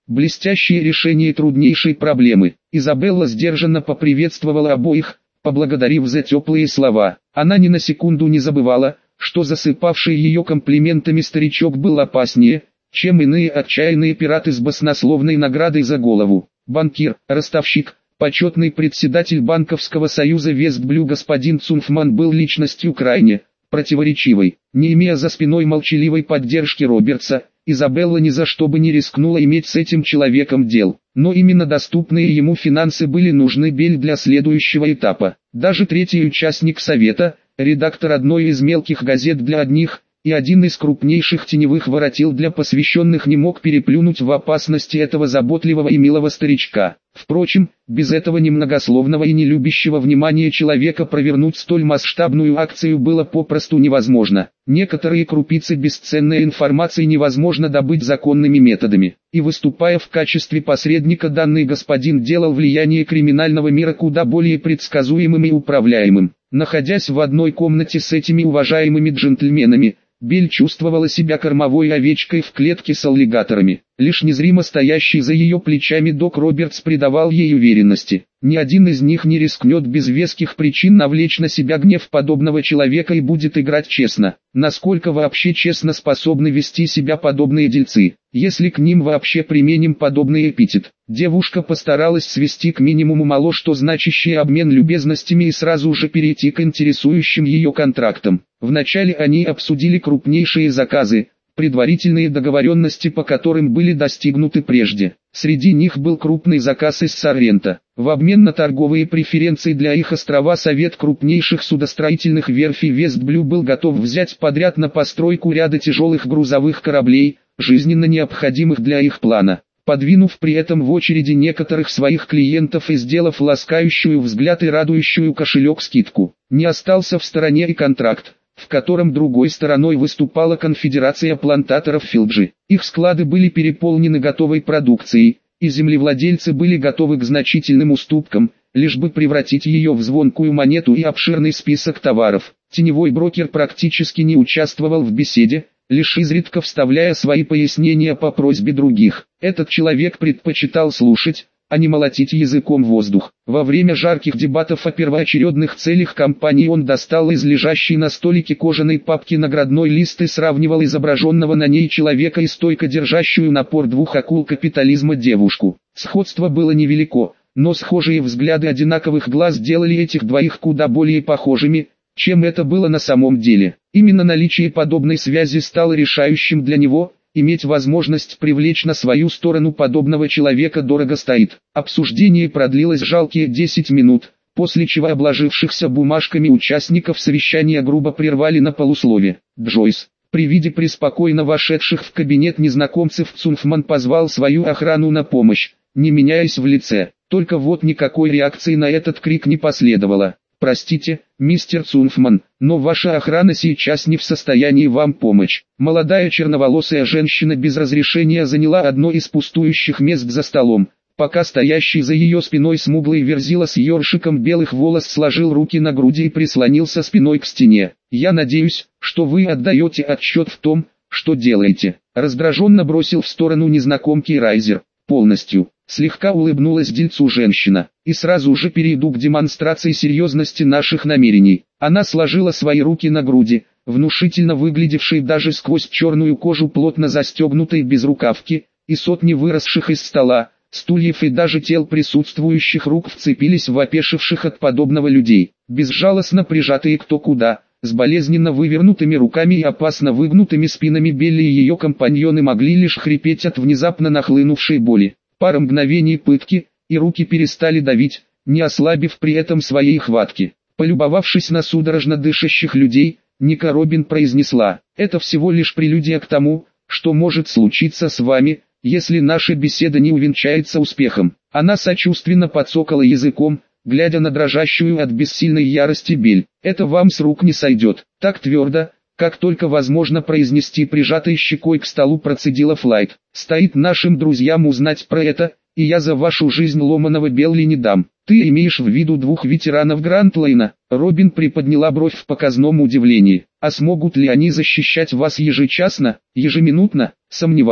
Блестящее решение труднейшей проблемы. Изабелла сдержанно поприветствовала обоих, поблагодарив за теплые слова. Она ни на секунду не забывала, что засыпавший ее комплиментами старичок был опаснее, чем иные отчаянные пираты с баснословной наградой за голову. Банкир, ростовщик, почетный председатель Банковского союза Вестблю господин Цунфман был личностью крайне противоречивой. Не имея за спиной молчаливой поддержки Робертса, Изабелла ни за что бы не рискнула иметь с этим человеком дел. Но именно доступные ему финансы были нужны Белль для следующего этапа. Даже третий участник совета, редактор одной из мелких газет для одних, и один из крупнейших теневых воротил для посвященных не мог переплюнуть в опасности этого заботливого и милого старичка. Впрочем, без этого немногословного и не любящего внимания человека провернуть столь масштабную акцию было попросту невозможно. Некоторые крупицы бесценной информации невозможно добыть законными методами. И выступая в качестве посредника, данный господин делал влияние криминального мира куда более предсказуемым и управляемым. Находясь в одной комнате с этими уважаемыми джентльменами, Белль чувствовала себя кормовой овечкой в клетке с аллигаторами. Лишь незримо стоящий за ее плечами док Робертс придавал ей уверенности. Ни один из них не рискнет без веских причин навлечь на себя гнев подобного человека и будет играть честно. Насколько вообще честно способны вести себя подобные дельцы, если к ним вообще применим подобный эпитет. Девушка постаралась свести к минимуму мало что значащий обмен любезностями и сразу же перейти к интересующим ее контрактам. Вначале они обсудили крупнейшие заказы, предварительные договоренности по которым были достигнуты прежде. Среди них был крупный заказ из Соррента. В обмен на торговые преференции для их острова совет крупнейших судостроительных верфей Вестблю был готов взять подряд на постройку ряда тяжелых грузовых кораблей, жизненно необходимых для их плана. Подвинув при этом в очереди некоторых своих клиентов и сделав ласкающую взгляд и радующую кошелек скидку, не остался в стороне и контракт, в котором другой стороной выступала конфедерация плантаторов Филджи. Их склады были переполнены готовой продукцией, и землевладельцы были готовы к значительным уступкам, лишь бы превратить ее в звонкую монету и обширный список товаров. Теневой брокер практически не участвовал в беседе, лишь изредка вставляя свои пояснения по просьбе других. Этот человек предпочитал слушать, а не молотить языком воздух. Во время жарких дебатов о первоочередных целях компании он достал из лежащей на столике кожаной папки наградной лист и сравнивал изображенного на ней человека и стойко держащую напор двух акул капитализма девушку. Сходство было невелико, но схожие взгляды одинаковых глаз делали этих двоих куда более похожими, чем это было на самом деле. Именно наличие подобной связи стало решающим для него. Иметь возможность привлечь на свою сторону подобного человека дорого стоит. Обсуждение продлилось жалкие десять минут, после чего обложившихся бумажками участников совещания грубо прервали на полуслове. Джойс, при виде преспокойно вошедших в кабинет незнакомцев, Цунфман позвал свою охрану на помощь, не меняясь в лице. Только вот никакой реакции на этот крик не последовало. «Простите, мистер Цунфман, но ваша охрана сейчас не в состоянии вам помочь». Молодая черноволосая женщина без разрешения заняла одно из пустующих мест за столом, пока стоящий за ее спиной смуглый верзила с ёршиком белых волос сложил руки на груди и прислонился спиной к стене. «Я надеюсь, что вы отдаете отчет в том, что делаете», раздраженно бросил в сторону незнакомки Райзер. «Полностью». Слегка улыбнулась дельцу женщина. «И сразу же перейду к демонстрации серьезности наших намерений». Она сложила свои руки на груди, внушительно выглядевшей даже сквозь черную кожу плотно застегнутой безрукавки, и сотни выросших из стола, стульев и даже тел присутствующих рук вцепились в опешивших от подобного людей. Безжалостно прижатые кто куда, с болезненно вывернутыми руками и опасно выгнутыми спинами Белли и ее компаньоны могли лишь хрипеть от внезапно нахлынувшей боли. Пара мгновений пытки, и руки перестали давить, не ослабив при этом своей хватки. Полюбовавшись на судорожно дышащих людей, Ника Робин произнесла: «Это всего лишь прелюдия к тому, что может случиться с вами, если наша беседа не увенчается успехом». Она сочувственно подсокала языком, глядя на дрожащую от бессильной ярости Белль. «Это вам с рук не сойдет». Так твердо, как только возможно произнести, прижатой щекой к столу процедила Флайт. «Стоит нашим друзьям узнать про это, и я за вашу жизнь ломаного Белли не дам». «Ты имеешь в виду двух ветеранов Грантлейна?» Робин приподняла бровь в показном удивлении. «А смогут ли они защищать вас ежечасно, ежеминутно?» «Сомневаюсь.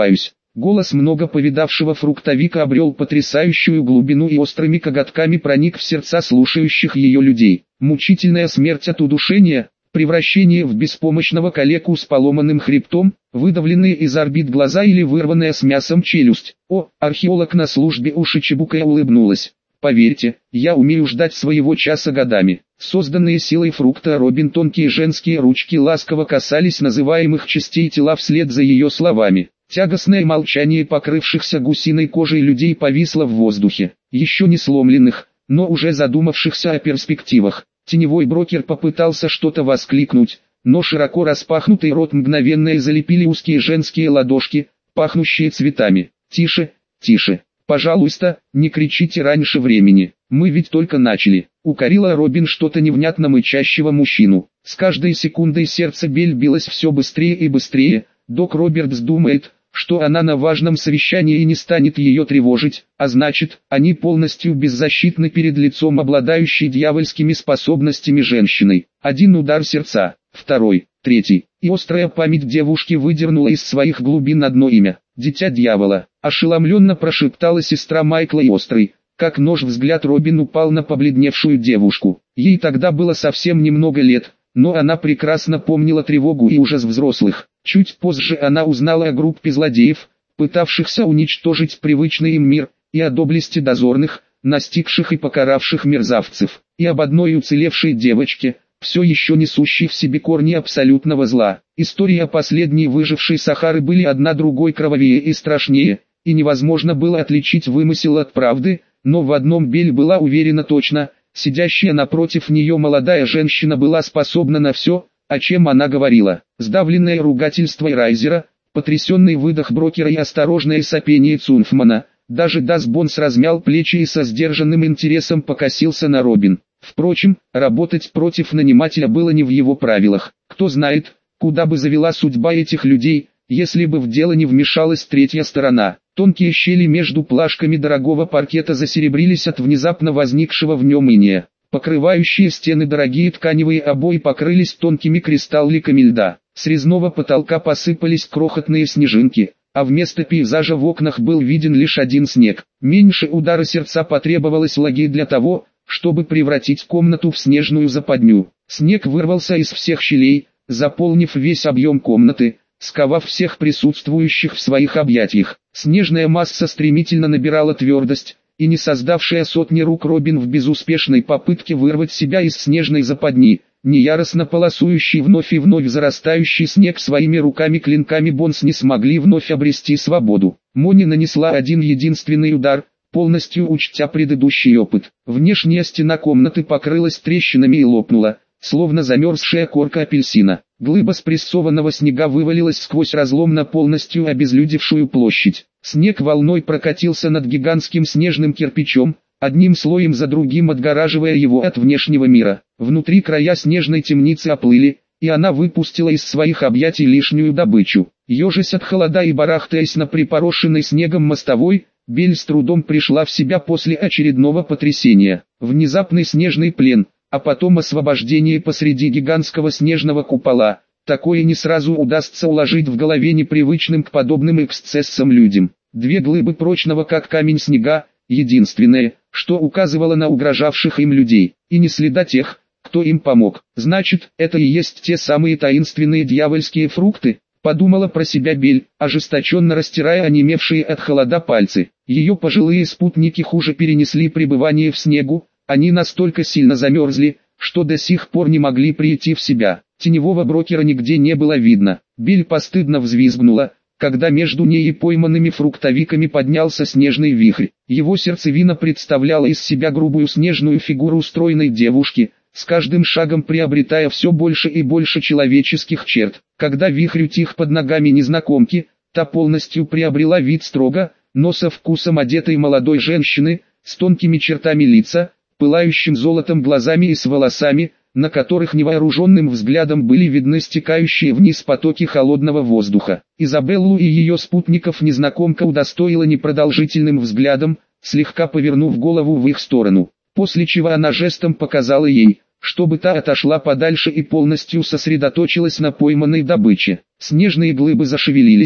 Голос много повидавшего фруктовика обрел потрясающую глубину и острыми коготками проник в сердца слушающих ее людей. Мучительная смерть от удушения, превращение в беспомощного калеку с поломанным хребтом, выдавленные из орбит глаза или вырванная с мясом челюсть. О, археолог на службе у Шичибукая улыбнулась. Поверьте, я умею ждать своего часа годами. Созданные силой фрукта Робин тонкие женские ручки ласково касались называемых частей тела вслед за ее словами. Тягостное молчание покрывшихся гусиной кожей людей повисло в воздухе. Еще не сломленных, но уже задумавшихся о перспективах. Теневой брокер попытался что-то воскликнуть, но широко распахнутый рот мгновенно залепили узкие женские ладошки, пахнущие цветами. «Тише, тише, пожалуйста, не кричите раньше времени, мы ведь только начали», — укорила Робин что-то невнятно мычащего мужчину. С каждой секундой сердце Белль билось все быстрее и быстрее. Док Робертс думает, что она на важном совещании не станет ее тревожить, а значит, они полностью беззащитны перед лицом обладающей дьявольскими способностями женщиной. Один удар сердца, второй, третий, и острая память девушки выдернула из своих глубин одно имя – «Дитя дьявола», ошеломленно прошептала сестра Майкла, и острый, как нож, взгляд Робин упал на побледневшую девушку. Ей тогда было совсем немного лет, но она прекрасно помнила тревогу и ужас взрослых. Чуть позже она узнала о группе злодеев, пытавшихся уничтожить привычный им мир, и о доблести дозорных, настигших и покаравших мерзавцев, и об одной уцелевшей девочке, все еще несущей в себе корни абсолютного зла. Истории о последней выжившей Сахары были одна другой кровавее и страшнее, и невозможно было отличить вымысел от правды, но в одном Белль была уверена точно: сидящая напротив нее молодая женщина была способна на все, о чем она говорила. Сдавленное ругательство Райзера, потрясенный выдох брокера и осторожное сопение Цунфмана. Даже Дас Бонс размял плечи и со сдержанным интересом покосился на Робин. Впрочем, работать против нанимателя было не в его правилах. Кто знает, куда бы завела судьба этих людей, если бы в дело не вмешалась третья сторона. Тонкие щели между плашками дорогого паркета засеребрились от внезапно возникшего в нем иния. Покрывающие стены дорогие тканевые обои покрылись тонкими кристалликами льда. С резного потолка посыпались крохотные снежинки, а вместо пейзажа в окнах был виден лишь один снег. Меньше удара сердца потребовалось Лаги для того, чтобы превратить комнату в снежную западню. Снег вырвался из всех щелей, заполнив весь объем комнаты, сковав всех присутствующих в своих объятиях. Снежная масса стремительно набирала твердость, и не создавшая сотни рук Робин в безуспешной попытке вырвать себя из снежной западни, не яростно полосующий вновь и вновь зарастающий снег своими руками-клинками Бонс не смогли вновь обрести свободу. Мони нанесла один единственный удар, полностью учтя предыдущий опыт. Внешняя стена комнаты покрылась трещинами и лопнула, словно замерзшая корка апельсина. Глыба спрессованного снега вывалилась сквозь разлом на полностью обезлюдевшую площадь. Снег волной прокатился над гигантским снежным кирпичом, одним слоем за другим отгораживая его от внешнего мира. Внутри края снежной темницы оплыли, и она выпустила из своих объятий лишнюю добычу. Ежась от холода и барахтаясь на припорошенной снегом мостовой, Белль с трудом пришла в себя после очередного потрясения. Внезапный снежный плен, а потом освобождение посреди гигантского снежного купола. Такое не сразу удастся уложить в голове непривычным к подобным эксцессам людям. Две глыбы прочного как камень снега, единственное, что указывало на угрожавших им людей, и не следа тех, кто им помог. Значит, это и есть те самые таинственные дьявольские фрукты, подумала про себя Белль, ожесточенно растирая онемевшие от холода пальцы. Ее пожилые спутники хуже перенесли пребывание в снегу, они настолько сильно замерзли, что до сих пор не могли прийти в себя. Теневого брокера нигде не было видно. Белль постыдно взвизгнула, когда между ней и пойманными фруктовиками поднялся снежный вихрь. Его сердцевина представляла из себя грубую снежную фигуру стройной девушки, с каждым шагом приобретая все больше и больше человеческих черт. Когда вихрь утих под ногами незнакомки, та полностью приобрела вид строго, но со вкусом одетой молодой женщины, с тонкими чертами лица, пылающим золотом глазами и с волосами, на которых невооруженным взглядом были видны стекающие вниз потоки холодного воздуха. Изабеллу и ее спутников незнакомка удостоила непродолжительным взглядом, слегка повернув голову в их сторону, после чего она жестом показала ей, чтобы та отошла подальше и полностью сосредоточилась на пойманной добыче. Снежные глыбы зашевелились,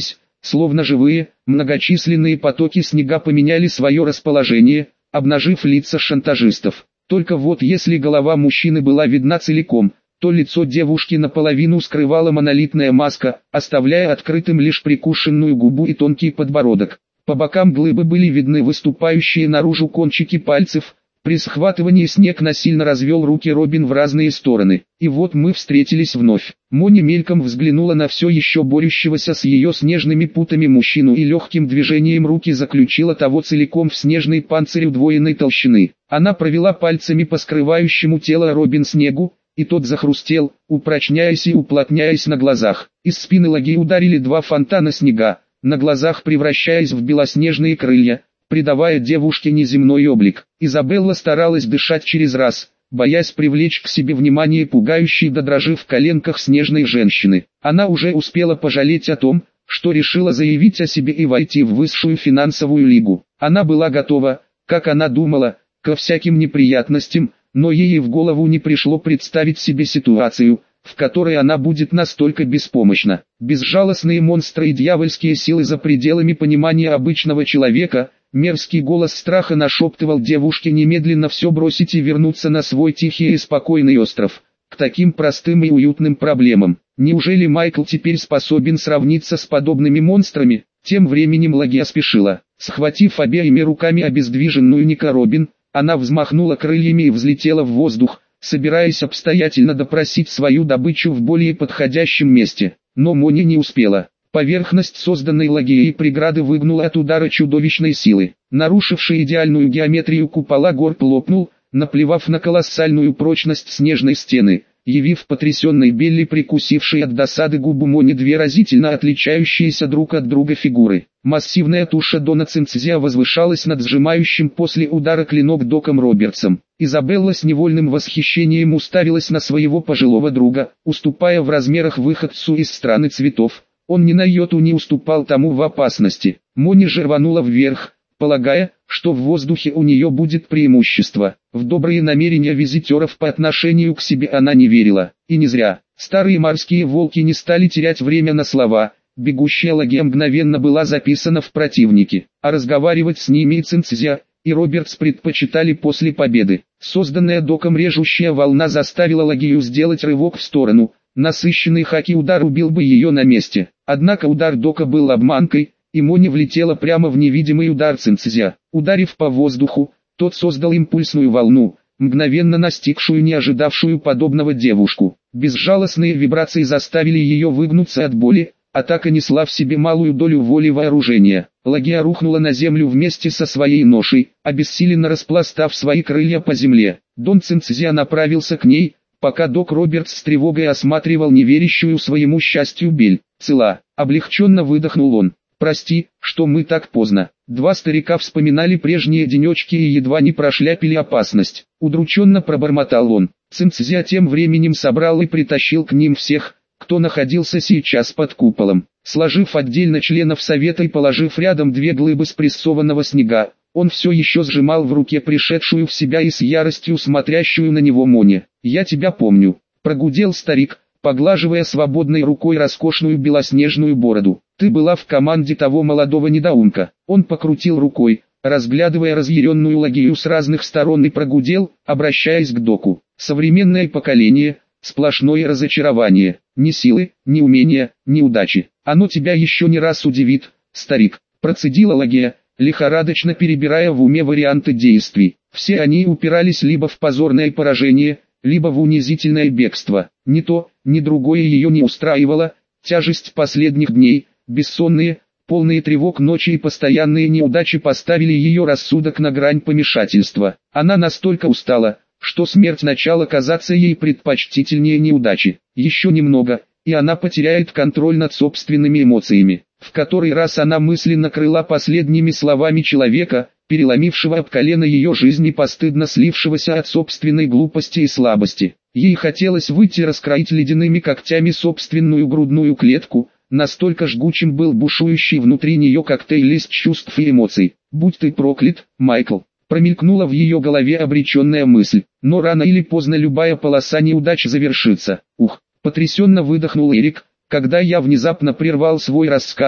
Словно живые, многочисленные потоки снега поменяли свое расположение, обнажив лица шантажистов. Только вот если голова мужчины была видна целиком, то лицо девушки наполовину скрывала монолитная маска, оставляя открытым лишь прикушенную губу и тонкий подбородок. По бокам глыбы были видны выступающие наружу кончики пальцев. При схватывании снег насильно развел руки Робин в разные стороны. И вот мы встретились вновь. Мони мельком взглянула на все еще борющегося с ее снежными путами мужчину и легким движением руки заключила того целиком в снежный панцирь удвоенной толщины. Она провела пальцами по скрывающему тело Робин снегу, и тот захрустел, упрочняясь и уплотняясь на глазах. Из спины Лаги ударили два фонтана снега, на глазах превращаясь в белоснежные крылья, придавая девушке неземной облик. Изабелла старалась дышать через раз, боясь привлечь к себе внимание пугающей до дрожи в коленках снежной женщины. Она уже успела пожалеть о том, что решила заявить о себе и войти в высшую финансовую лигу. Она была готова, как она думала, ко всяким неприятностям, но ей и в голову не пришло представить себе ситуацию, в которой она будет настолько беспомощна. Безжалостные монстры и дьявольские силы за пределами понимания обычного человека. Мерзкий голос страха нашептывал девушке немедленно все бросить и вернуться на свой тихий и спокойный остров, к таким простым и уютным проблемам. Неужели Майкл теперь способен сравниться с подобными монстрами? Тем временем Лагия спешила. Схватив обеими руками обездвиженную Ника Робин, она взмахнула крыльями и взлетела в воздух, собираясь обстоятельно допросить свою добычу в более подходящем месте. Но Мони не успела. Поверхность созданной Лагией преграды выгнула от удара чудовищной силы. Нарушивший идеальную геометрию купола горб лопнул, наплевав на колоссальную прочность снежной стены, явив потрясенной Белли, прикусившей от досады губу Мони, две разительно отличающиеся друг от друга фигуры. Массивная туша Дона Цинцзя возвышалась над сжимающим после удара клинок Доком Робертсом. Изабелла с невольным восхищением уставилась на своего пожилого друга, уступая в размерах выходцу из страны цветов. Он ни на йоту не уступал тому в опасности. Мони же рванула вверх, полагая, что в воздухе у нее будет преимущество. В добрые намерения визитеров по отношению к себе она не верила. И не зря. Старые морские волки не стали терять время на слова. Бегущая Лагия мгновенно была записана в противники. А разговаривать с ними и Цинцзя, и Робертс предпочитали после победы. Созданная Доком режущая волна заставила Лагию сделать рывок в сторону. Насыщенный хаки-удар убил бы ее на месте. Однако удар Дока был обманкой, и Мони влетела прямо в невидимый удар Цинцзя. Ударив по воздуху, тот создал импульсную волну, мгновенно настигшую не ожидавшую подобного девушку. Безжалостные вибрации заставили ее выгнуться от боли, атака несла в себе малую долю воли вооружения. Лагия рухнула на землю вместе со своей ношей, обессиленно распластав свои крылья по земле. Дон Цинцзя направился к ней, пока Док Робертс с тревогой осматривал неверящую своему счастью Бель. «Цела», — облегченно выдохнул он. «Прости, что мы так поздно». Два старика вспоминали прежние денечки и едва не прошляпили опасность. Удрученно пробормотал он. Цинцзя тем временем собрал и притащил к ним всех, кто находился сейчас под куполом. Сложив отдельно членов совета и положив рядом две глыбы спрессованного снега, он все еще сжимал в руке пришедшую в себя и с яростью смотрящую на него Мони. «Я тебя помню», — прогудел старик, поглаживая свободной рукой роскошную белоснежную бороду. «Ты была в команде того молодого недоумка». Он покрутил рукой, разглядывая разъяренную Лагию с разных сторон, и прогудел, обращаясь к Доку. «Современное поколение, сплошное разочарование, ни силы, ни умения, ни удачи. Оно тебя еще не раз удивит, старик», — процедила Лагия, лихорадочно перебирая в уме варианты действий. Все они упирались либо в позорное поражение, либо в унизительное бегство. Ни то, ни другое ее не устраивало. Тяжесть последних дней, бессонные, полные тревог ночи и постоянные неудачи поставили ее рассудок на грань помешательства. Она настолько устала, что смерть начала казаться ей предпочтительнее неудачи. Еще немного, и она потеряет контроль над собственными эмоциями. В который раз она мысленно крыла последними словами человека, переломившего об колено ее жизнь и постыдно слившегося от собственной глупости и слабости. Ей хотелось выйти и раскроить ледяными когтями собственную грудную клетку, настолько жгучим был бушующий внутри нее коктейль из чувств и эмоций. «Будь ты проклят, Майкл!» Промелькнула в ее голове обреченная мысль, но рано или поздно любая полоса неудач завершится. «Ух!» — потрясенно выдохнул Эрик, когда я внезапно прервал свой рассказ,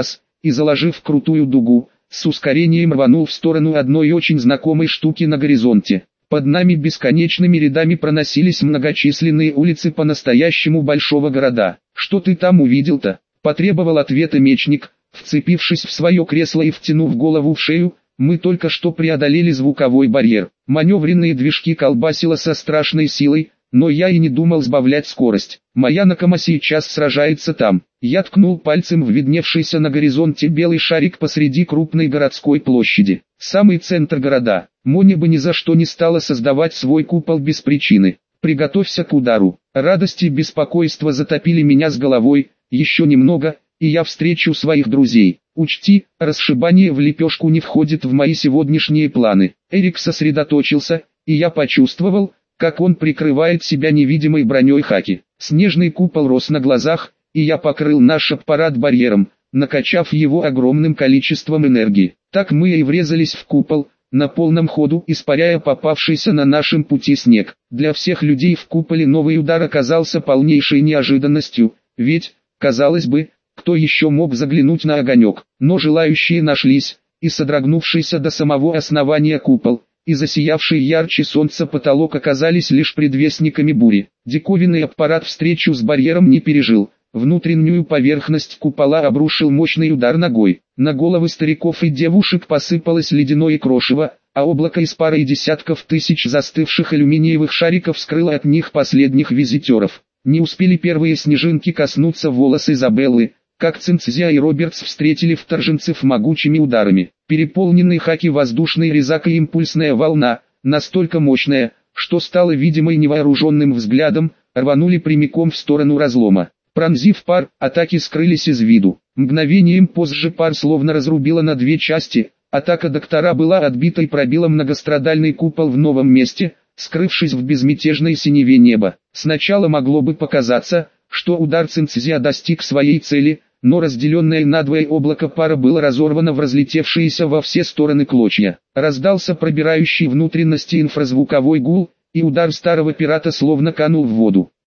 и, заложив крутую дугу, с ускорением рванул в сторону одной очень знакомой штуки на горизонте. Под нами бесконечными рядами проносились многочисленные улицы по-настоящему большого города. «Что ты там увидел-то?» – потребовал ответа мечник, вцепившись в свое кресло и втянув голову в шею. «Мы только что преодолели звуковой барьер. Маневренные движки колбасило со страшной силой, но я и не думал сбавлять скорость. Моя Накама сейчас сражается там». Я ткнул пальцем в видневшийся на горизонте белый шарик посреди крупной городской площади. Самый центр города. Моня бы ни за что не стала создавать свой купол без причины. «Приготовься к удару». Радость и беспокойство затопили меня с головой. Еще немного, и я встречу своих друзей. Учти, расшибание в лепешку не входит в мои сегодняшние планы. Эрик сосредоточился, и я почувствовал, как он прикрывает себя невидимой броней хаки. Снежный купол рос на глазах, и я покрыл наш аппарат барьером, накачав его огромным количеством энергии. Так мы и врезались в купол, на полном ходу испаряя попавшийся на нашем пути снег. Для всех людей в куполе новый удар оказался полнейшей неожиданностью, ведь, казалось бы, кто еще мог заглянуть на огонек, но желающие нашлись, и содрогнувшийся до самого основания купол, и засиявший ярче солнца потолок оказались лишь предвестниками бури. Диковинный аппарат встречу с барьером не пережил, внутреннюю поверхность купола обрушил мощный удар ногой. На головы стариков и девушек посыпалось ледяное крошево, а облако из пары и десятков тысяч застывших алюминиевых шариков скрыло от них последних визитеров. Не успели первые снежинки коснуться волос Изабеллы, как Цинцзя и Робертс встретили вторженцев могучими ударами. Переполненный хаки воздушной резак и импульсная волна, настолько мощная, что стала видимой невооруженным взглядом, рванули прямиком в сторону разлома. Пронзив пар, атаки скрылись из виду. Мгновением позже пар словно разрубила на две части. Атака доктора была отбита и пробила многострадальный купол в новом месте, скрывшись в безмятежной синеве неба. Сначала могло бы показаться, что удар Цинцзя достиг своей цели, но разделенное надвое облако пара было разорвано в разлетевшиеся во все стороны клочья. Раздался пробирающий внутренности инфразвуковой гул, и удар старого пирата словно канул в воду.